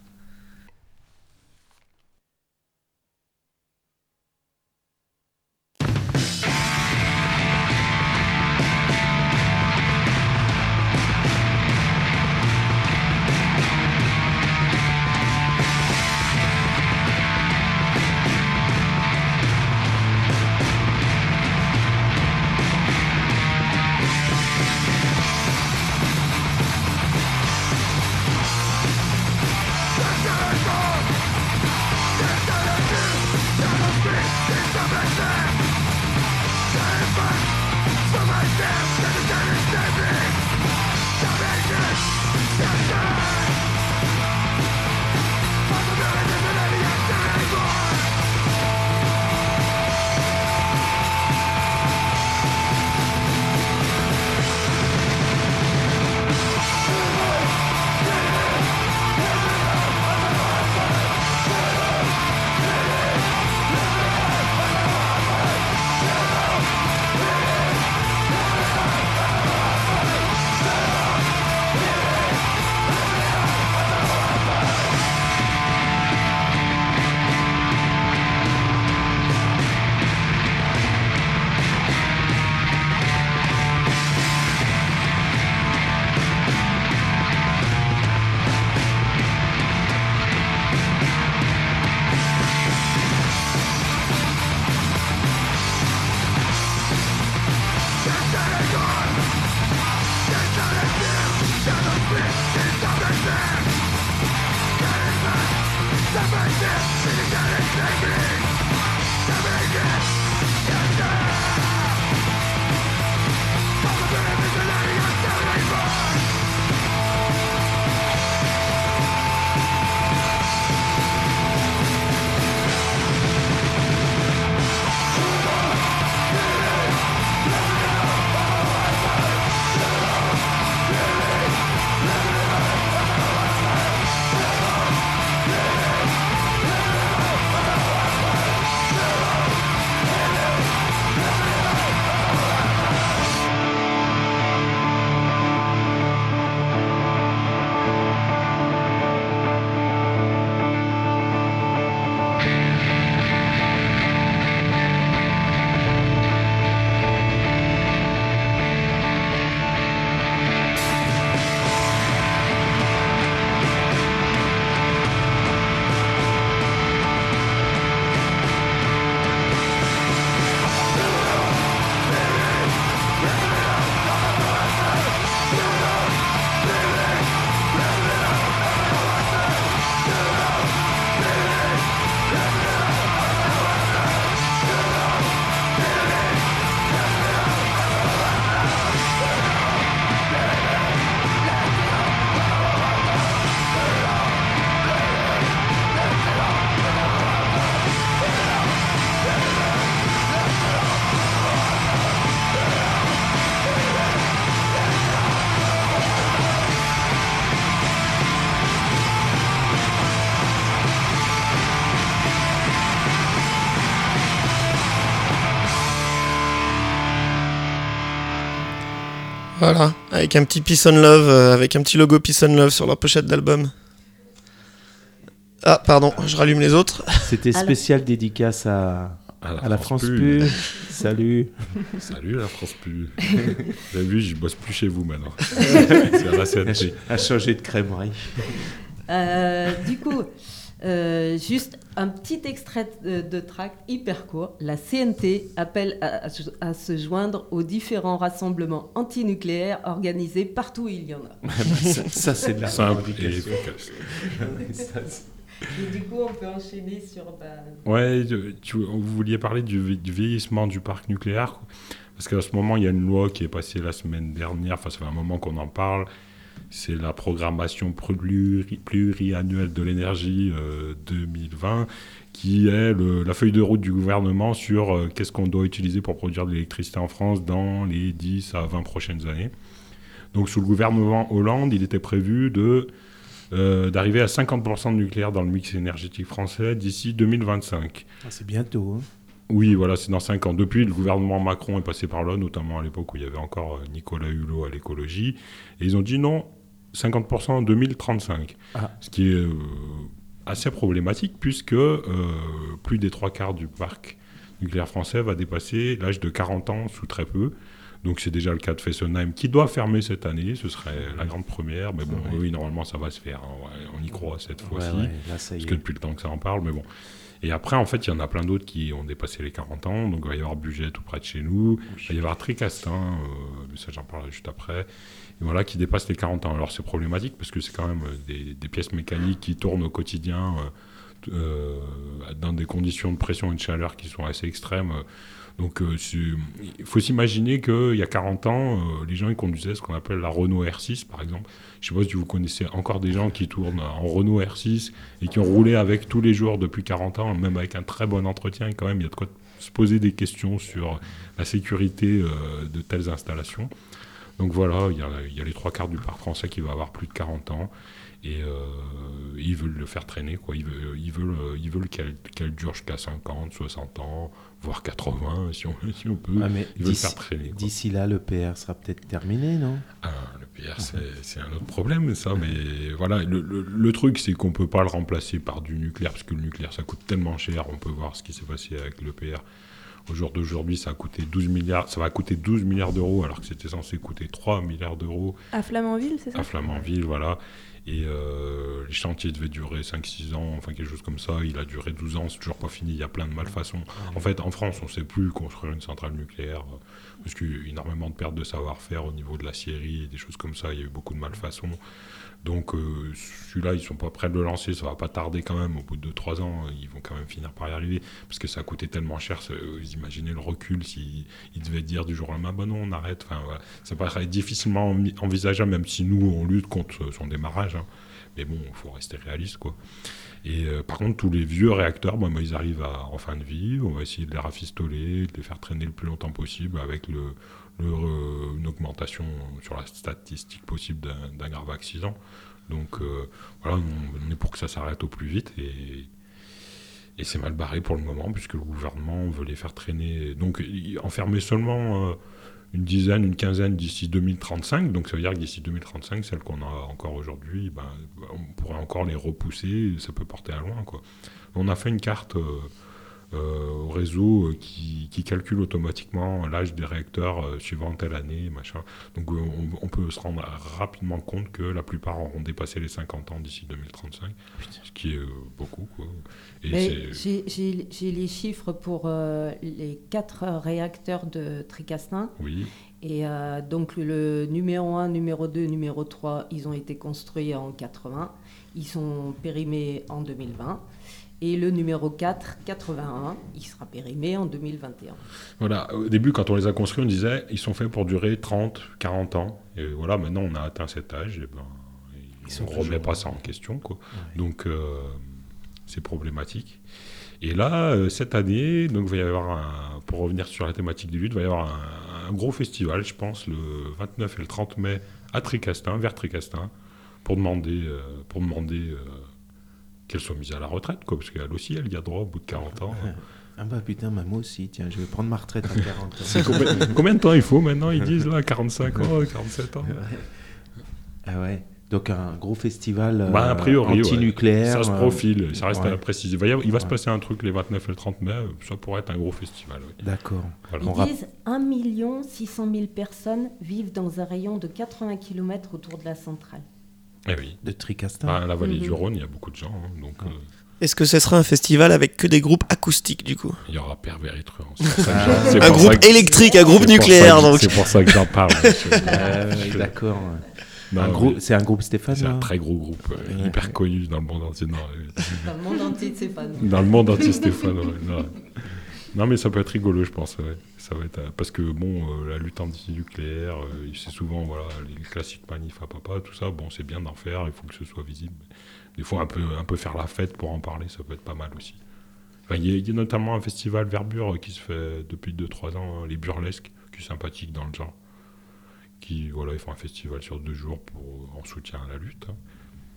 Voilà, avec un petit Peace and Love, euh, avec un petit logo Peace and Love sur leur pochette d'album. Ah, pardon, je rallume les autres. C'était spécial dédicace à, À la, à la France France Pure. Pure. Salut. Salut la France Pure. Vous avez vu, je bosse plus chez vous maintenant. C'est à la C N T. À changer de crèmerie. Euh, du coup, Euh, juste un petit extrait de, de tract hyper court. La C N T appelle à, à, à se joindre aux différents rassemblements antinucléaires organisés partout où il y en a. ça, ça, c'est de la simple et efficace. Et du coup, on peut enchaîner sur... Bah... Ouais, tu, vous vouliez parler du, du vieillissement du parc nucléaire, parce qu'à ce moment, il y a une loi qui est passée la semaine dernière, enfin ça fait un moment qu'on en parle, c'est la programmation pluri, pluriannuelle de l'énergie euh, deux mille vingt, qui est le, la feuille de route du gouvernement sur euh, qu'est-ce qu'on doit utiliser pour produire de l'électricité en France dans les dix à vingt prochaines années. Donc sous le gouvernement Hollande, il était prévu de, euh, d'arriver à cinquante pour cent de nucléaire dans le mix énergétique français d'ici deux mille vingt-cinq. Ah, c'est bientôt, hein. Oui, voilà, c'est dans cinq ans. Depuis, le gouvernement Macron est passé par là, notamment à l'époque où il y avait encore Nicolas Hulot à l'écologie. Et ils ont dit non, cinquante pour cent en deux mille trente-cinq. Ah. Ce qui est euh, assez problématique, puisque euh, plus des trois quarts du parc nucléaire français va dépasser l'âge de quarante ans sous très peu. Donc c'est déjà le cas de Fessenheim qui doit fermer cette année, ce serait ouais. la grande première. Mais bon, ouais. oui, normalement ça va se faire. Hein. Ouais, on y croit cette fois-ci, ouais, ouais. Là, ça y parce est. que depuis le temps que ça en parle, mais bon. Et après, en fait, il y en a plein d'autres qui ont dépassé les quarante ans. Donc, il va y avoir Bugey tout près de chez nous. Il va y avoir Tricastin, euh, mais ça, j'en parlerai juste après. Et voilà, qui dépassent les quarante ans. Alors, c'est problématique parce que c'est quand même des, des pièces mécaniques qui tournent au quotidien euh, euh, dans des conditions de pression et de chaleur qui sont assez extrêmes. Donc, euh, il faut s'imaginer qu'il y a quarante ans, euh, les gens ils conduisaient ce qu'on appelle la Renault R six, par exemple. Je ne sais pas si vous connaissez encore des gens qui tournent en Renault R six et qui ont roulé avec tous les jours depuis quarante ans, même avec un très bon entretien. Et quand même, il y a de quoi se poser des questions sur la sécurité euh, de telles installations. Donc voilà, il y a, il y a les trois quarts du parc français qui va avoir plus de quarante ans. Et euh, ils veulent le faire traîner, quoi. Ils veulent, ils veulent, ils veulent qu'elle, qu'elle dure jusqu'à cinquante, soixante ans, voire quatre-vingts, si on, si on peut. Ah, mais ils veulent le faire traîner, quoi. D'ici là, le P R sera peut-être terminé, non ? Ah, le P R, c'est, c'est un autre problème, ça. Mais voilà, le, le, le truc, c'est qu'on ne peut pas le remplacer par du nucléaire, parce que le nucléaire, ça coûte tellement cher. On peut voir ce qui s'est passé avec le P R. Au jour d'aujourd'hui, ça a coûté douze milliards, ça va coûter douze milliards d'euros, alors que c'était censé coûter trois milliards d'euros. À Flamanville, c'est ça ? À Flamanville, voilà. Et euh, les chantiers devaient durer cinq six ans, enfin quelque chose comme ça. Il a duré douze ans, c'est toujours pas fini, il y a plein de malfaçons. En fait, en France, on ne sait plus construire une centrale nucléaire, parce qu'il y a eu énormément de pertes de savoir-faire au niveau de l'acierie et des choses comme ça. Il y a eu beaucoup de malfaçons. Donc euh, celui-là, ils ne sont pas prêts de le lancer, ça ne va pas tarder quand même. Au bout de deux trois ans, ils vont quand même finir par y arriver, parce que ça a coûté tellement cher. Vous imaginez le recul s'ils si devaient dire du jour au lendemain, bah non, on arrête. Enfin, voilà. Ça paraît difficilement envisageable, même si nous, on lutte contre son démarrage. Hein. Mais bon, il faut rester réaliste, quoi. Et euh, par contre, tous les vieux réacteurs, bah, bah, ils arrivent à, en fin de vie. On va essayer de les rafistoler, de les faire traîner le plus longtemps possible avec le, le, euh, une augmentation sur la statistique possible d'un, d'un grave accident. Donc euh, voilà, on, on est pour que ça s'arrête au plus vite. Et, et c'est mal barré pour le moment, puisque le gouvernement veut les faire traîner. Donc enfermer seulement... Euh, une dizaine, une quinzaine d'ici deux mille trente-cinq. Donc ça veut dire que d'ici deux mille trente-cinq, celles qu'on a encore aujourd'hui, ben, on pourrait encore les repousser, ça peut porter à loin, quoi. On a fait une carte euh, euh, au réseau euh, qui, qui calcule automatiquement l'âge des réacteurs euh, suivant telle année, machin. Donc euh, on, on peut se rendre rapidement compte que la plupart auront dépassé les cinquante ans d'ici deux mille trente-cinq, ce qui est euh, beaucoup, quoi. Et Mais j'ai, j'ai, j'ai les chiffres pour euh, les quatre réacteurs de Tricastin. Oui. Et euh, donc le numéro un, numéro deux, numéro trois, ils ont été construits en quatre-vingts. Ils sont périmés en deux mille vingt. Et le numéro quatre, quatre-vingt-un, il sera périmé en deux mille vingt et un. Voilà, au début, quand on les a construits, on disait ils sont faits pour durer trente, quarante ans. Et voilà, maintenant, on a atteint cet âge. Et ben, ils on ne remet pas ça en question, quoi. Ouais. Donc... Euh, c'est problématique. Et là, euh, cette année, donc, il va y avoir un, pour revenir sur la thématique du lutte, il va y avoir un, un gros festival, je pense, le vingt-neuf et le trente mai à Tricastin, vers Tricastin, pour demander, euh, pour demander euh, qu'elle soit mise à la retraite, quoi, parce qu'elle aussi, elle y a droit au bout de quarante ans. Ah bah putain, bah moi aussi, tiens, je vais prendre ma retraite à quarante ans. C'est combien, combien de temps il faut maintenant, ils disent, là, quarante-cinq ans, quarante-sept ans. Ah ouais. Donc un gros festival euh, bah, a priori, anti-nucléaire. Ouais. Ça se profile, euh, ça reste ouais. à préciser. Il va, y avoir, il va ouais. se passer un truc les vingt-neuf et le trente mai, ça pourrait être un gros festival. Oui. D'accord. Voilà. Ils disent un million six cent mille personnes vivent dans un rayon de quatre-vingts kilomètres autour de la centrale. Eh oui. De Tricastin. Bah, la vallée mm-hmm. du Rhône, il y a beaucoup de gens. Hein, donc, ouais. euh, Est-ce que ce sera un festival avec que des groupes acoustiques du coup? Il y aura Pervers et Truand. Un groupe électrique, un groupe nucléaire donc. C'est pour ça que j'en parle. euh, D'accord. Non, un groupe, c'est un groupe Stéphane. C'est un très gros groupe, euh, ouais. hyper connu dans le monde entier. Non, dans le monde entier Stéphane. Dans le monde entier Stéphane. Ouais, non. non mais ça peut être rigolo je pense. Ouais. Ça va être, euh, parce que bon, euh, la lutte anti-nucléaire, euh, c'est souvent voilà, les classiques manifs à papa, tout ça. Bon, c'est bien d'en faire, il faut que ce soit visible. Des fois, un peu, un peu faire la fête pour en parler, ça peut être pas mal aussi. Enfin, il, y a, il y a notamment un festival Verdure qui se fait depuis deux trois ans, hein, les Burlesques, qui est sympathique dans le genre. Qui, voilà, ils font un festival sur deux jours pour, en soutien à la lutte. Hein.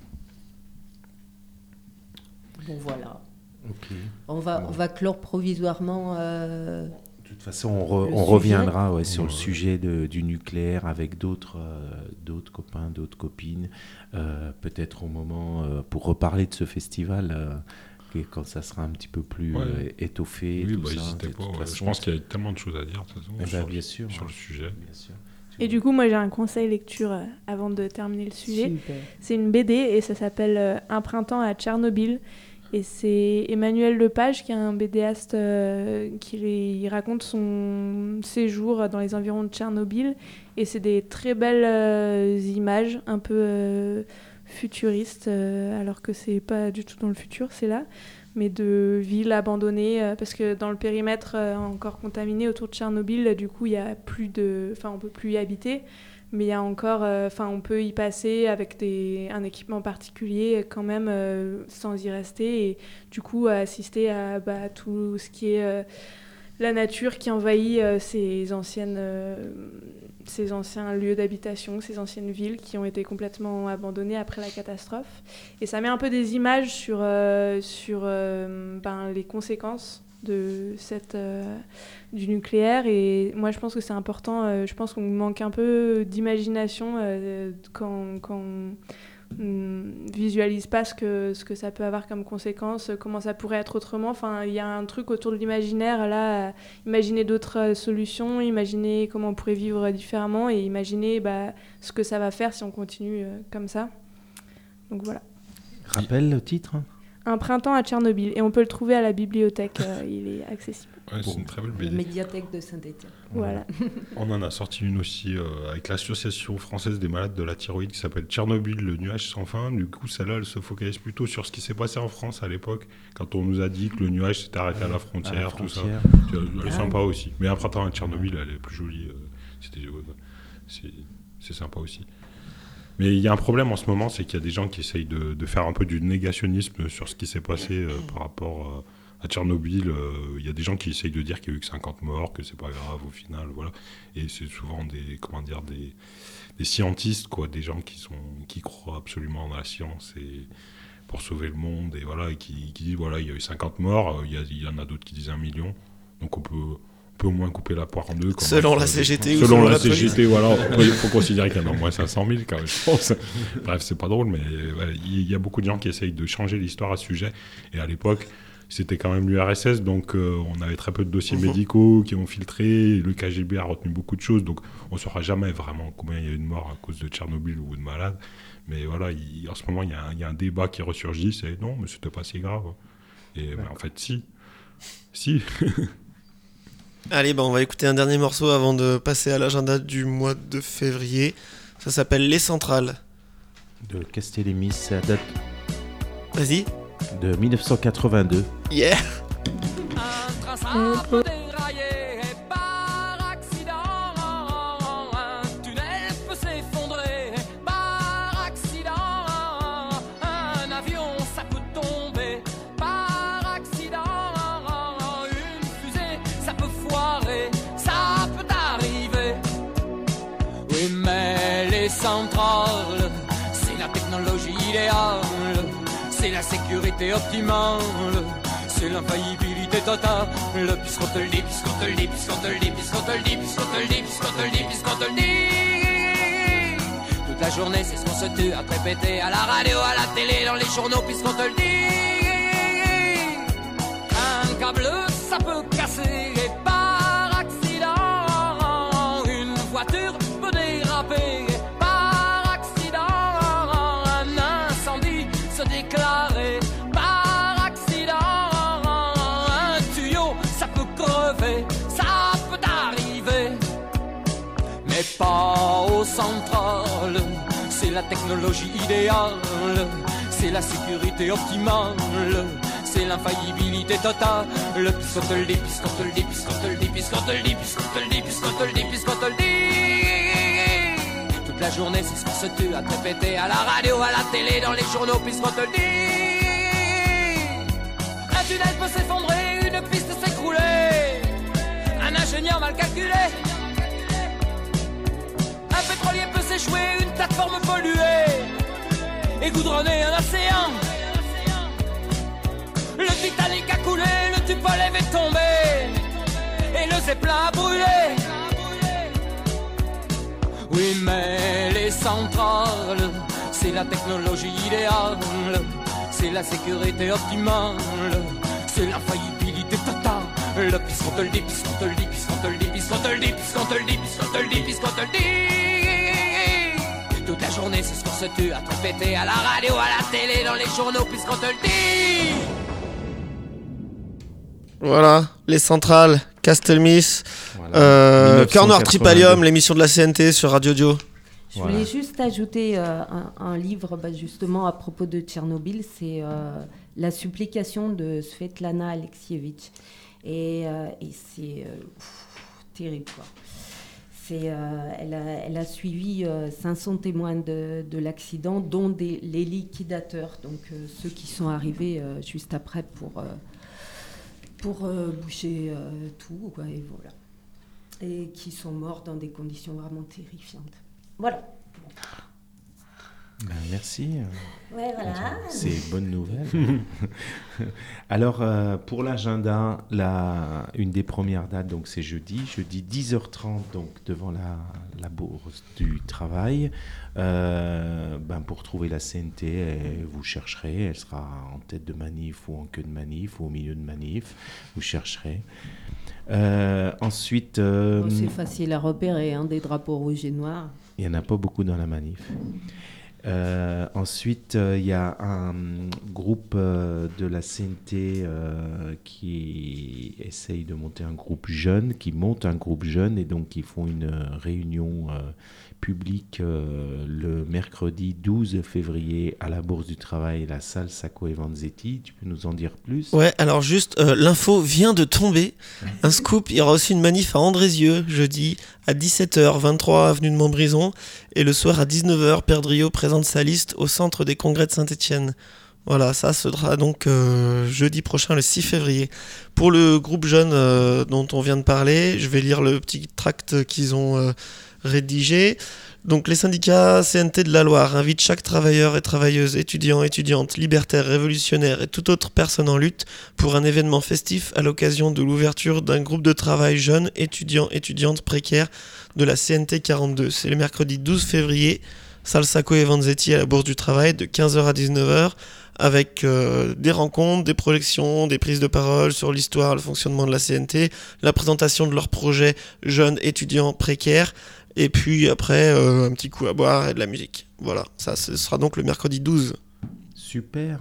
Bon, voilà. Okay. On, va, on va clore provisoirement... Euh... De toute façon, on, re, on reviendra ouais, sur ouais. le sujet de, du nucléaire avec d'autres, euh, d'autres copains, d'autres copines, euh, peut-être au moment euh, pour reparler de ce festival, euh, quand ça sera un petit peu plus ouais. euh, étoffé. Oui, tout bah, ça, n'hésitez pas. Ouais. Façon, je pense qu'il y a tellement de choses à dire de toute façon, eh sur, ben, bien sûr, sur le sujet. Bien sûr. Et du coup, moi j'ai un conseil lecture euh, avant de terminer le sujet. Super. C'est une B D et ça s'appelle euh, Un printemps à Tchernobyl. Et c'est Emmanuel Lepage qui est un bédéaste euh, qui il raconte son séjour dans les environs de Tchernobyl. Et c'est des très belles euh, images, un peu euh, futuristes, euh, alors que c'est pas du tout dans le futur, c'est là. Mais de villes abandonnées, euh, parce que dans le périmètre euh, encore contaminé autour de Tchernobyl, du coup, il y a plus de, enfin, on peut plus y habiter. Mais il y a encore, enfin, euh, on peut y passer avec des, un équipement particulier quand même, euh, sans y rester. Et du coup, assister à bah, tout ce qui est euh, la nature qui envahit euh, ces, anciennes, euh, ces anciens lieux d'habitation, ces anciennes villes qui ont été complètement abandonnées après la catastrophe. Et ça met un peu des images sur, euh, sur euh, ben, les conséquences de cette, euh, du nucléaire. Et moi, je pense que c'est important. Euh, je pense qu'on manque un peu d'imagination euh, quand, quand on ne visualise pas ce que, ce que ça peut avoir comme conséquence, comment ça pourrait être autrement. Enfin, il y a un truc autour de l'imaginaire, là, imaginer d'autres solutions, imaginer comment on pourrait vivre différemment et imaginer bah, ce que ça va faire si on continue euh, comme ça. Donc voilà. Rappelle le titre. Un printemps à Tchernobyl. Et on peut le trouver à la bibliothèque, euh, il est accessible. Ouais, c'est une très belle B D. La médiathèque de Saint-Étienne. Voilà. On en a sorti une aussi euh, avec l'Association française des malades de la thyroïde qui s'appelle Tchernobyl, le nuage sans fin. Du coup, celle-là, elle se focalise plutôt sur ce qui s'est passé en France à l'époque, quand on nous a dit que le nuage s'était arrêté à la frontière, à la frontière. Tout ça. Elle est ah. sympa aussi. Mais un printemps à Tchernobyl, elle est plus jolie. Euh, c'était, euh, c'est, c'est sympa aussi. Mais il y a un problème en ce moment, c'est qu'il y a des gens qui essayent de, de faire un peu du négationnisme sur ce qui s'est passé euh, par rapport euh, à Tchernobyl. Il euh, y a des gens qui essayent de dire qu'il y a eu que cinquante morts, que c'est pas grave au final, voilà. Et c'est souvent des, comment dire, des, des scientistes, quoi, des gens qui sont, qui croient absolument dans la science et pour sauver le monde, et voilà, et qui, qui disent voilà, il y a eu cinquante morts, il y, a, il y en a d'autres qui disent un million, donc on peut peut au moins couper la poire en deux. Selon la C G T ou selon la C G T, voilà. Il faut considérer qu'il y en a au moins cinq cent mille, quand même, je pense. Bref, c'est pas drôle, mais voilà, il y a beaucoup de gens qui essayent de changer l'histoire à ce sujet. Et à l'époque, c'était quand même l'U R S S, donc euh, on avait très peu de dossiers mmh. médicaux qui ont filtré. Le K G B a retenu beaucoup de choses, donc on ne saura jamais vraiment combien il y a eu de morts à cause de Tchernobyl ou de malades. Mais voilà, il, en ce moment, il y, a un, il y a un débat qui ressurgit, c'est non, mais c'était pas si grave. Et ben, en fait, si. Si. Allez, bah on va écouter un dernier morceau avant de passer à l'agenda du mois de février. Ça s'appelle Les Centrales. De Castellémis, ça date... Vas-y. De dix-neuf cent quatre-vingt-deux. Yeah. Un train sera déraillé par accident. Un tunnel peut s'effondrer par accident. Un avion, ça peut tomber par accident. Une fusée, ça peut foirer, ça peut arriver. Oui, mais les centrales, c'est la technologie idéale. C'est la sécurité optimale, c'est l'infaillibilité totale. Puisqu'on te le dit, puisqu'on te le dit, puisqu'on te le dit, puisqu'on te le dit, puisqu'on te le dit, puisqu'on te le dit, puisqu'on te le dit. Toute la journée, c'est ce qu'on se tue à te répéter à la radio, à la télé, dans les journaux, puisqu'on te le dit. Un câble, ça peut casser et par accident. Une voiture peut déraper. Par accident, par c'est pas aux centrales, c'est la technologie idéale, c'est la sécurité optimale, c'est l'infaillibilité totale. Puisqu'on te le dit, puisqu'on te le dit, puisqu'on te le dit, puisqu'on te le dit, puisqu'on te le dit, puisqu'on te le dit, puisqu'on te le dit. Toute la journée, c'est ce qu'on se tue à te répéter à la radio, à la télé, dans les journaux, puisqu'on te le dit. Un tunnel peut s'effondrer, une piste s'écrouler, un ingénieur mal calculé. Un pétrolier peut s'échouer, une plateforme polluée et goudronner un océan. Le Titanic a coulé, le Tupolev est tombé et le Zeppelin a brûlé. Oui, mais les centrales, c'est la technologie idéale, c'est la sécurité optimale, c'est l'infaillibilité totale. Puisqu'on te le dit, puisqu'on te le dit, puisqu'on te le dit, puisqu'on te le dit, puisqu'on te le dit, puisqu'on te le dit, puisqu'on te le dit. Toute la journée, c'est ce qu'on se tue à te répéter à la radio, à la télé, dans les journaux, puisqu'on te le dit. Voilà, les centrales, Castelmis, Voilà. euh, Corner dix-neuf cent quatre-vingt-deux. Tripalium, l'émission de la C N T sur Radio Dio. Je Voilà. voulais juste ajouter euh, un, un livre bah, justement à propos de Tchernobyl, c'est euh, La supplication de Svetlana Alexievitch. Et, euh, et c'est euh, pff, terrible, quoi. C'est, euh, elle, a, elle a suivi euh, cinq cents témoins de, de l'accident, dont des, les liquidateurs, donc euh, ceux qui sont arrivés euh, juste après pour, euh, pour euh, boucher euh, tout, quoi, et voilà. Et qui sont morts dans des conditions vraiment terrifiantes. Voilà. Ben, merci. Ouais, voilà. C'est une bonne nouvelle. Alors, euh, pour l'agenda, la, une des premières dates, donc c'est jeudi, jeudi dix heures trente, donc devant la, la bourse du travail. Euh, ben, pour trouver la C N T, eh, vous chercherez, elle sera en tête de manif ou en queue de manif ou au milieu de manif, vous chercherez. Euh, ensuite... euh, Bon, c'est facile à repérer, hein, des drapeaux rouges et noirs. il n'y en a pas beaucoup dans la manif. Euh, ensuite, il euh, y a un groupe euh, de la C N T euh, qui essaye de monter un groupe jeune, qui monte un groupe jeune et donc ils font une réunion euh, publique euh, le mercredi douze février à la Bourse du Travail, la salle Sacco et Vanzetti. Tu peux nous en dire plus ? Ouais, alors juste, euh, l'info vient de tomber. Un scoop, il y aura aussi une manif à Andrézieux, jeudi, à dix-sept heures, vingt-trois avenue de Montbrison. Et le soir à dix-neuf heures, Perdriau présente sa liste au centre des congrès de Saint-Étienne. Voilà, ça sera donc euh, jeudi prochain, le six février. Pour le groupe jeune euh, dont on vient de parler, je vais lire le petit tract qu'ils ont euh, rédigé. Donc les syndicats C N T de la Loire invitent chaque travailleur et travailleuse, étudiant, étudiante, libertaire, révolutionnaire et toute autre personne en lutte pour un événement festif à l'occasion de l'ouverture d'un groupe de travail jeunes, étudiants, étudiantes précaires de la C N T quarante-deux. C'est le mercredi douze février, salle Sacco et Vanzetti à la Bourse du Travail de quinze heures à dix-neuf heures avec euh, des rencontres, des projections, des prises de parole sur l'histoire, le fonctionnement de la C N T, la présentation de leurs projets jeunes, étudiants, précaires. Et puis après, euh, un petit coup à boire et de la musique. Voilà, ça ce sera donc le mercredi douze. Super.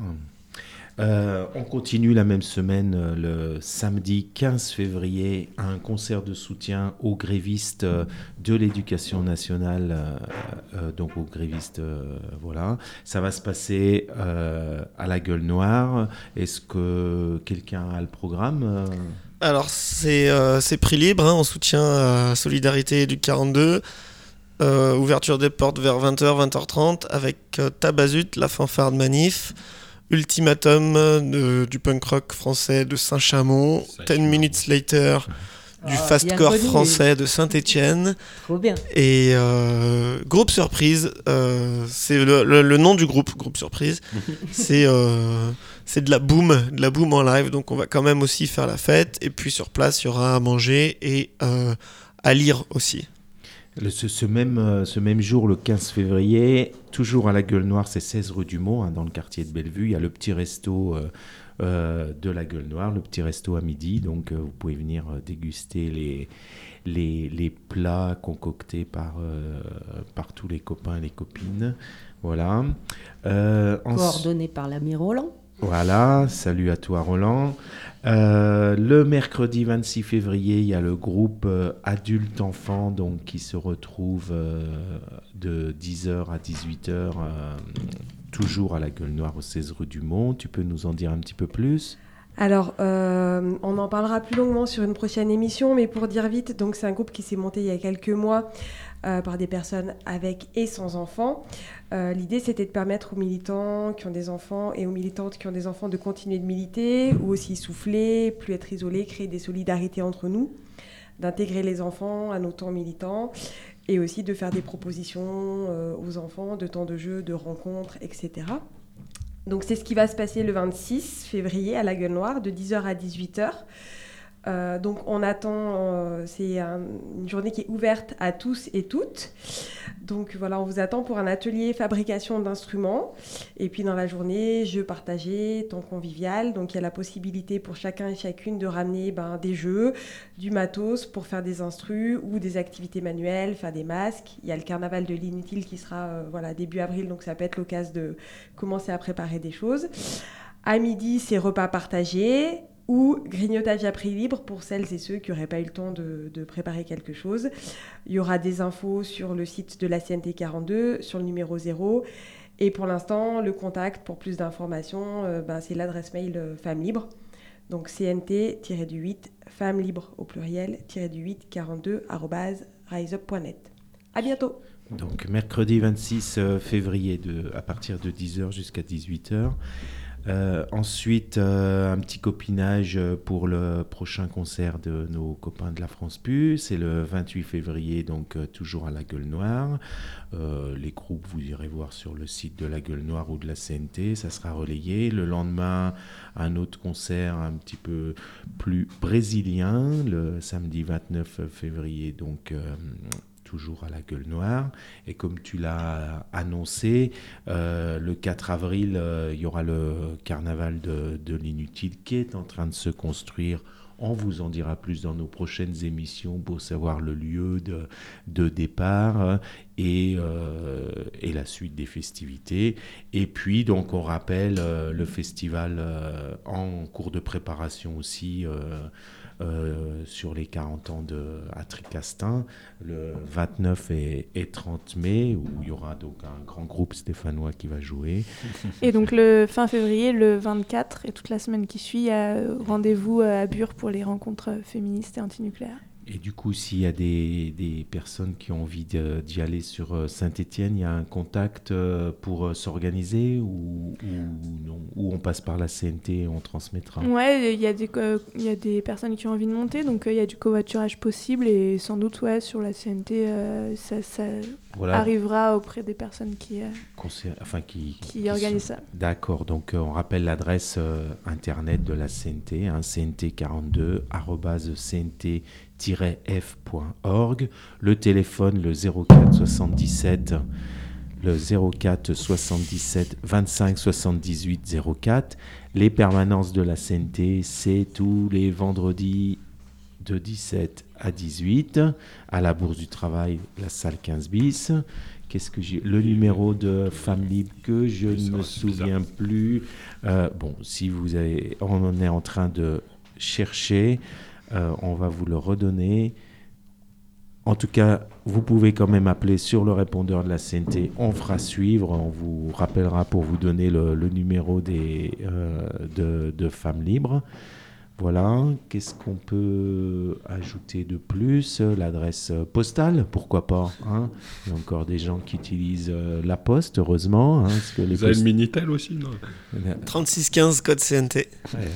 Euh, on continue la même semaine, euh, le samedi quinze février, un concert de soutien aux grévistes euh, de l'éducation nationale, euh, euh, donc aux grévistes, euh, voilà. Ça va se passer euh, à la Gueule Noire. Est-ce que quelqu'un a le programme euh Alors c'est, euh, c'est prix libre, hein, on soutient euh, Solidarité du quarante-deux. Euh, ouverture des portes vers vingt heures, vingt heures trente avec euh, Tabazut, la fanfare de manif. Ultimatum de, du punk rock français de Saint-Chamond, Ten Minutes Later du Ah, fastcore bien connu. français de Saint-Étienne Trop bien. et euh, Groupe Surprise, euh, c'est le, le, le nom du groupe, Groupe Surprise, c'est, euh, c'est de la boom, de la boom en live, donc on va quand même aussi faire la fête et puis sur place il y aura à manger et euh, à lire aussi. Le, ce, ce, même, euh, ce même jour, le quinze février, toujours à la Gueule Noire, c'est seize rue du Mont, hein, dans le quartier de Bellevue. Il y a le petit resto euh, euh, de la Gueule Noire, le petit resto à midi. Donc, euh, vous pouvez venir euh, déguster les, les, les plats concoctés par, euh, par tous les copains et les copines. Voilà. Euh, en... Coordonné par l'ami Roland. Voilà, salut à toi Roland. Euh, le mercredi vingt-six février, il y a le groupe euh, adulte-enfant donc, qui se retrouve euh, de dix heures à dix-huit heures, euh, toujours à la Gueule Noire, au seize rue du Mont. Tu peux nous en dire un petit peu plus ? Alors, euh, on en parlera plus longuement sur une prochaine émission, mais pour dire vite, donc c'est un groupe qui s'est monté il y a quelques mois euh, par des personnes avec et sans enfants. Euh, l'idée, c'était de permettre aux militants qui ont des enfants et aux militantes qui ont des enfants de continuer de militer, ou aussi souffler, plus être isolés, créer des solidarités entre nous, d'intégrer les enfants à nos temps militants, et aussi de faire des propositions euh, aux enfants de temps de jeu, de rencontres, et cetera. Donc c'est ce qui va se passer le vingt-six février à la Gueule Noire, de dix heures à dix-huit heures. Euh, donc on attend, euh, c'est un, une journée qui est ouverte à tous et toutes. Donc voilà, on vous attend pour un atelier fabrication d'instruments. Et puis dans la journée, jeux partagés, temps convivial. Donc il y a la possibilité pour chacun et chacune de ramener ben, des jeux, du matos pour faire des instrus ou des activités manuelles, faire des masques. Il y a le carnaval de l'inutile qui sera euh, voilà, début avril, donc ça peut être l'occasion de commencer à préparer des choses. À midi, c'est repas partagés ou grignotage à prix libre pour celles et ceux qui n'auraient pas eu le temps de, de préparer quelque chose. Il y aura des infos sur le site de la C N T quarante-deux, sur le numéro zéro. Et pour l'instant, le contact pour plus d'informations, euh, ben, c'est l'adresse mail euh, Femmes Libres. Donc C N T huit, Femmes Libres au pluriel, du huit quarante-deux arobase riseup point net. À bientôt. Donc mercredi vingt-six février de, à partir de dix heures jusqu'à dix-huit heures. Euh, ensuite, euh, un petit copinage pour le prochain concert de nos copains de la France Pu. C'est le vingt-huit février, donc euh, toujours à la Gueule Noire. Euh, les groupes, vous irez voir sur le site de la Gueule Noire ou de la C N T, ça sera relayé. Le lendemain, un autre concert un petit peu plus brésilien, le samedi vingt-neuf février, donc... Euh, toujours à la Gueule Noire. Et comme tu l'as annoncé, euh, le quatre avril, euh, il y aura le carnaval de, de l'inutile qui est en train de se construire. On vous en dira plus dans nos prochaines émissions pour savoir le lieu de, de départ euh, et, euh, et la suite des festivités. Et puis, donc, on rappelle euh, le festival euh, en cours de préparation aussi euh, Euh, sur les quarante ans de à Tricastin, le vingt-neuf et, et trente mai, où il y aura donc un grand groupe stéphanois qui va jouer. Et donc le fin février, le vingt-quatre et toute la semaine qui suit, il y a rendez-vous à Bure pour les rencontres féministes et antinucléaires. Et du coup, s'il y a des, des personnes qui ont envie de, d'y aller sur Saint-Étienne, il y a un contact pour s'organiser ou, ou, non, ou on passe par la C N T et on transmettra? Ouais, il y, euh, y a des personnes qui ont envie de monter, donc il euh, y a du covoiturage possible et sans doute ouais, sur la C N T, euh, ça, ça voilà. arrivera auprès des personnes qui, euh, Concer- enfin, qui, qui, qui organisent sont... ça. D'accord, donc euh, on rappelle l'adresse euh, internet de la C N T, hein, C N T quarante-deux arobase C N T f point org, le téléphone le zéro quatre soixante-dix-sept le zéro quatre soixante-dix-sept vingt-cinq soixante-dix-huit zéro quatre. Les permanences de la C N T, c'est tous les vendredis de dix-sept à dix-huit à la Bourse du Travail, la salle quinze bis. Qu'est-ce que j'ai le numéro de Femmes Libres que je ne me souviens plus. Euh, bon, si vous avez, on en est en train de chercher. Euh, on va vous le redonner. En tout cas, vous pouvez quand même appeler sur le répondeur de la C N T. On fera suivre. On vous rappellera pour vous donner le, le numéro des, euh, de, de Femmes Libres. Voilà. Qu'est-ce qu'on peut ajouter de plus? L'adresse postale, pourquoi pas, hein? Il y a encore des gens qui utilisent euh, la poste, heureusement. Hein, parce que les vous avez post... le Minitel aussi, non? trente-six quinze, code C N T. Ouais.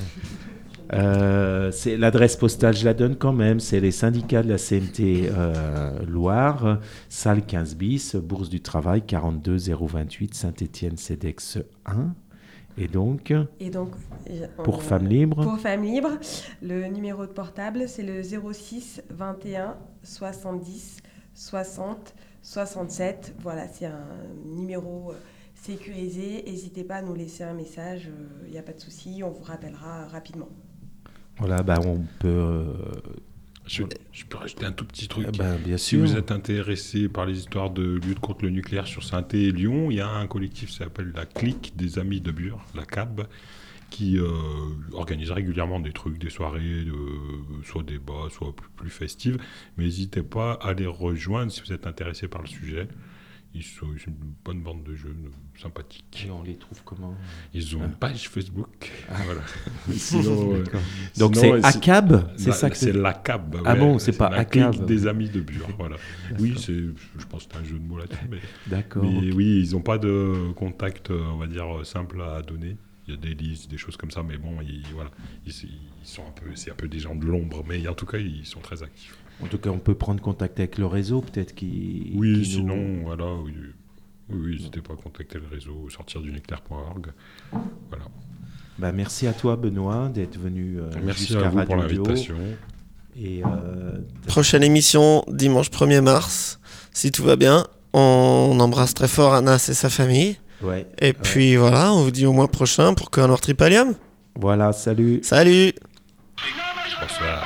Euh, c'est l'adresse postale, je la donne quand même, c'est les syndicats de la C N T euh, Loire, salle quinze bis, Bourse du Travail quarante-deux zéro vingt-huit, Saint-Étienne Cedex un. Et donc, Et donc pour on, Femmes Libres Pour Femmes Libres, le numéro de portable, c'est le zéro six vingt et un soixante-dix soixante soixante-sept. Voilà, c'est un numéro sécurisé. N'hésitez pas à nous laisser un message, il n'y a pas de souci, on vous rappellera rapidement. Voilà, bah on peut... Euh... Je, je peux rajouter un tout petit truc. Eh ben, bien si sûr. vous êtes intéressé par les histoires de lutte contre le nucléaire sur Saint-Étienne et Lyon, il y a un collectif qui s'appelle la Clique des Amis de Bure, la C A B, qui euh, organise régulièrement des trucs, des soirées, de, soit débats, soit plus, plus festives. Mais n'hésitez pas à les rejoindre si vous êtes intéressé par le sujet. Ils sont ils sont une bonne bande de jeunes sympathiques. Et on les trouve comment? Ils ont ah. une page Facebook. Ah. Voilà. Sinon, euh, Donc sinon, c'est A C A B, c'est la, ça que c'est la C A B. Ouais. Ah bon, c'est, c'est pas la A C A B. clique des amis de Bure. Voilà. Oui, c'est, je pense que c'est un jeu de mots là-dessus. Mais, D'accord. Mais okay. oui, ils n'ont pas de contact, on va dire, simple à donner. Il y a des listes, des choses comme ça, mais bon, ils, voilà, ils, ils sont un peu, c'est un peu des gens de l'ombre, mais en tout cas, ils sont très actifs. En tout cas, on peut prendre contact avec le réseau, peut-être qui. Oui, qui sinon, nous... voilà, oui, oui, n'hésitez pas à contacter le réseau sortir du nectar point org. Voilà. Bah, merci à toi, Benoît, d'être venu euh, merci jusqu'à à vous Radio pour l'invitation. Et euh, prochaine émission dimanche premier mars, si tout va bien. On embrasse très fort Anas et sa famille. Ouais, et ouais. puis voilà, on vous dit au mois prochain pour Corner Tripalium. Voilà, salut. Salut. Bonsoir.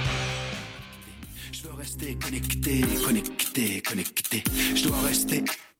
Connecté, connecté, connecté. Je dois rester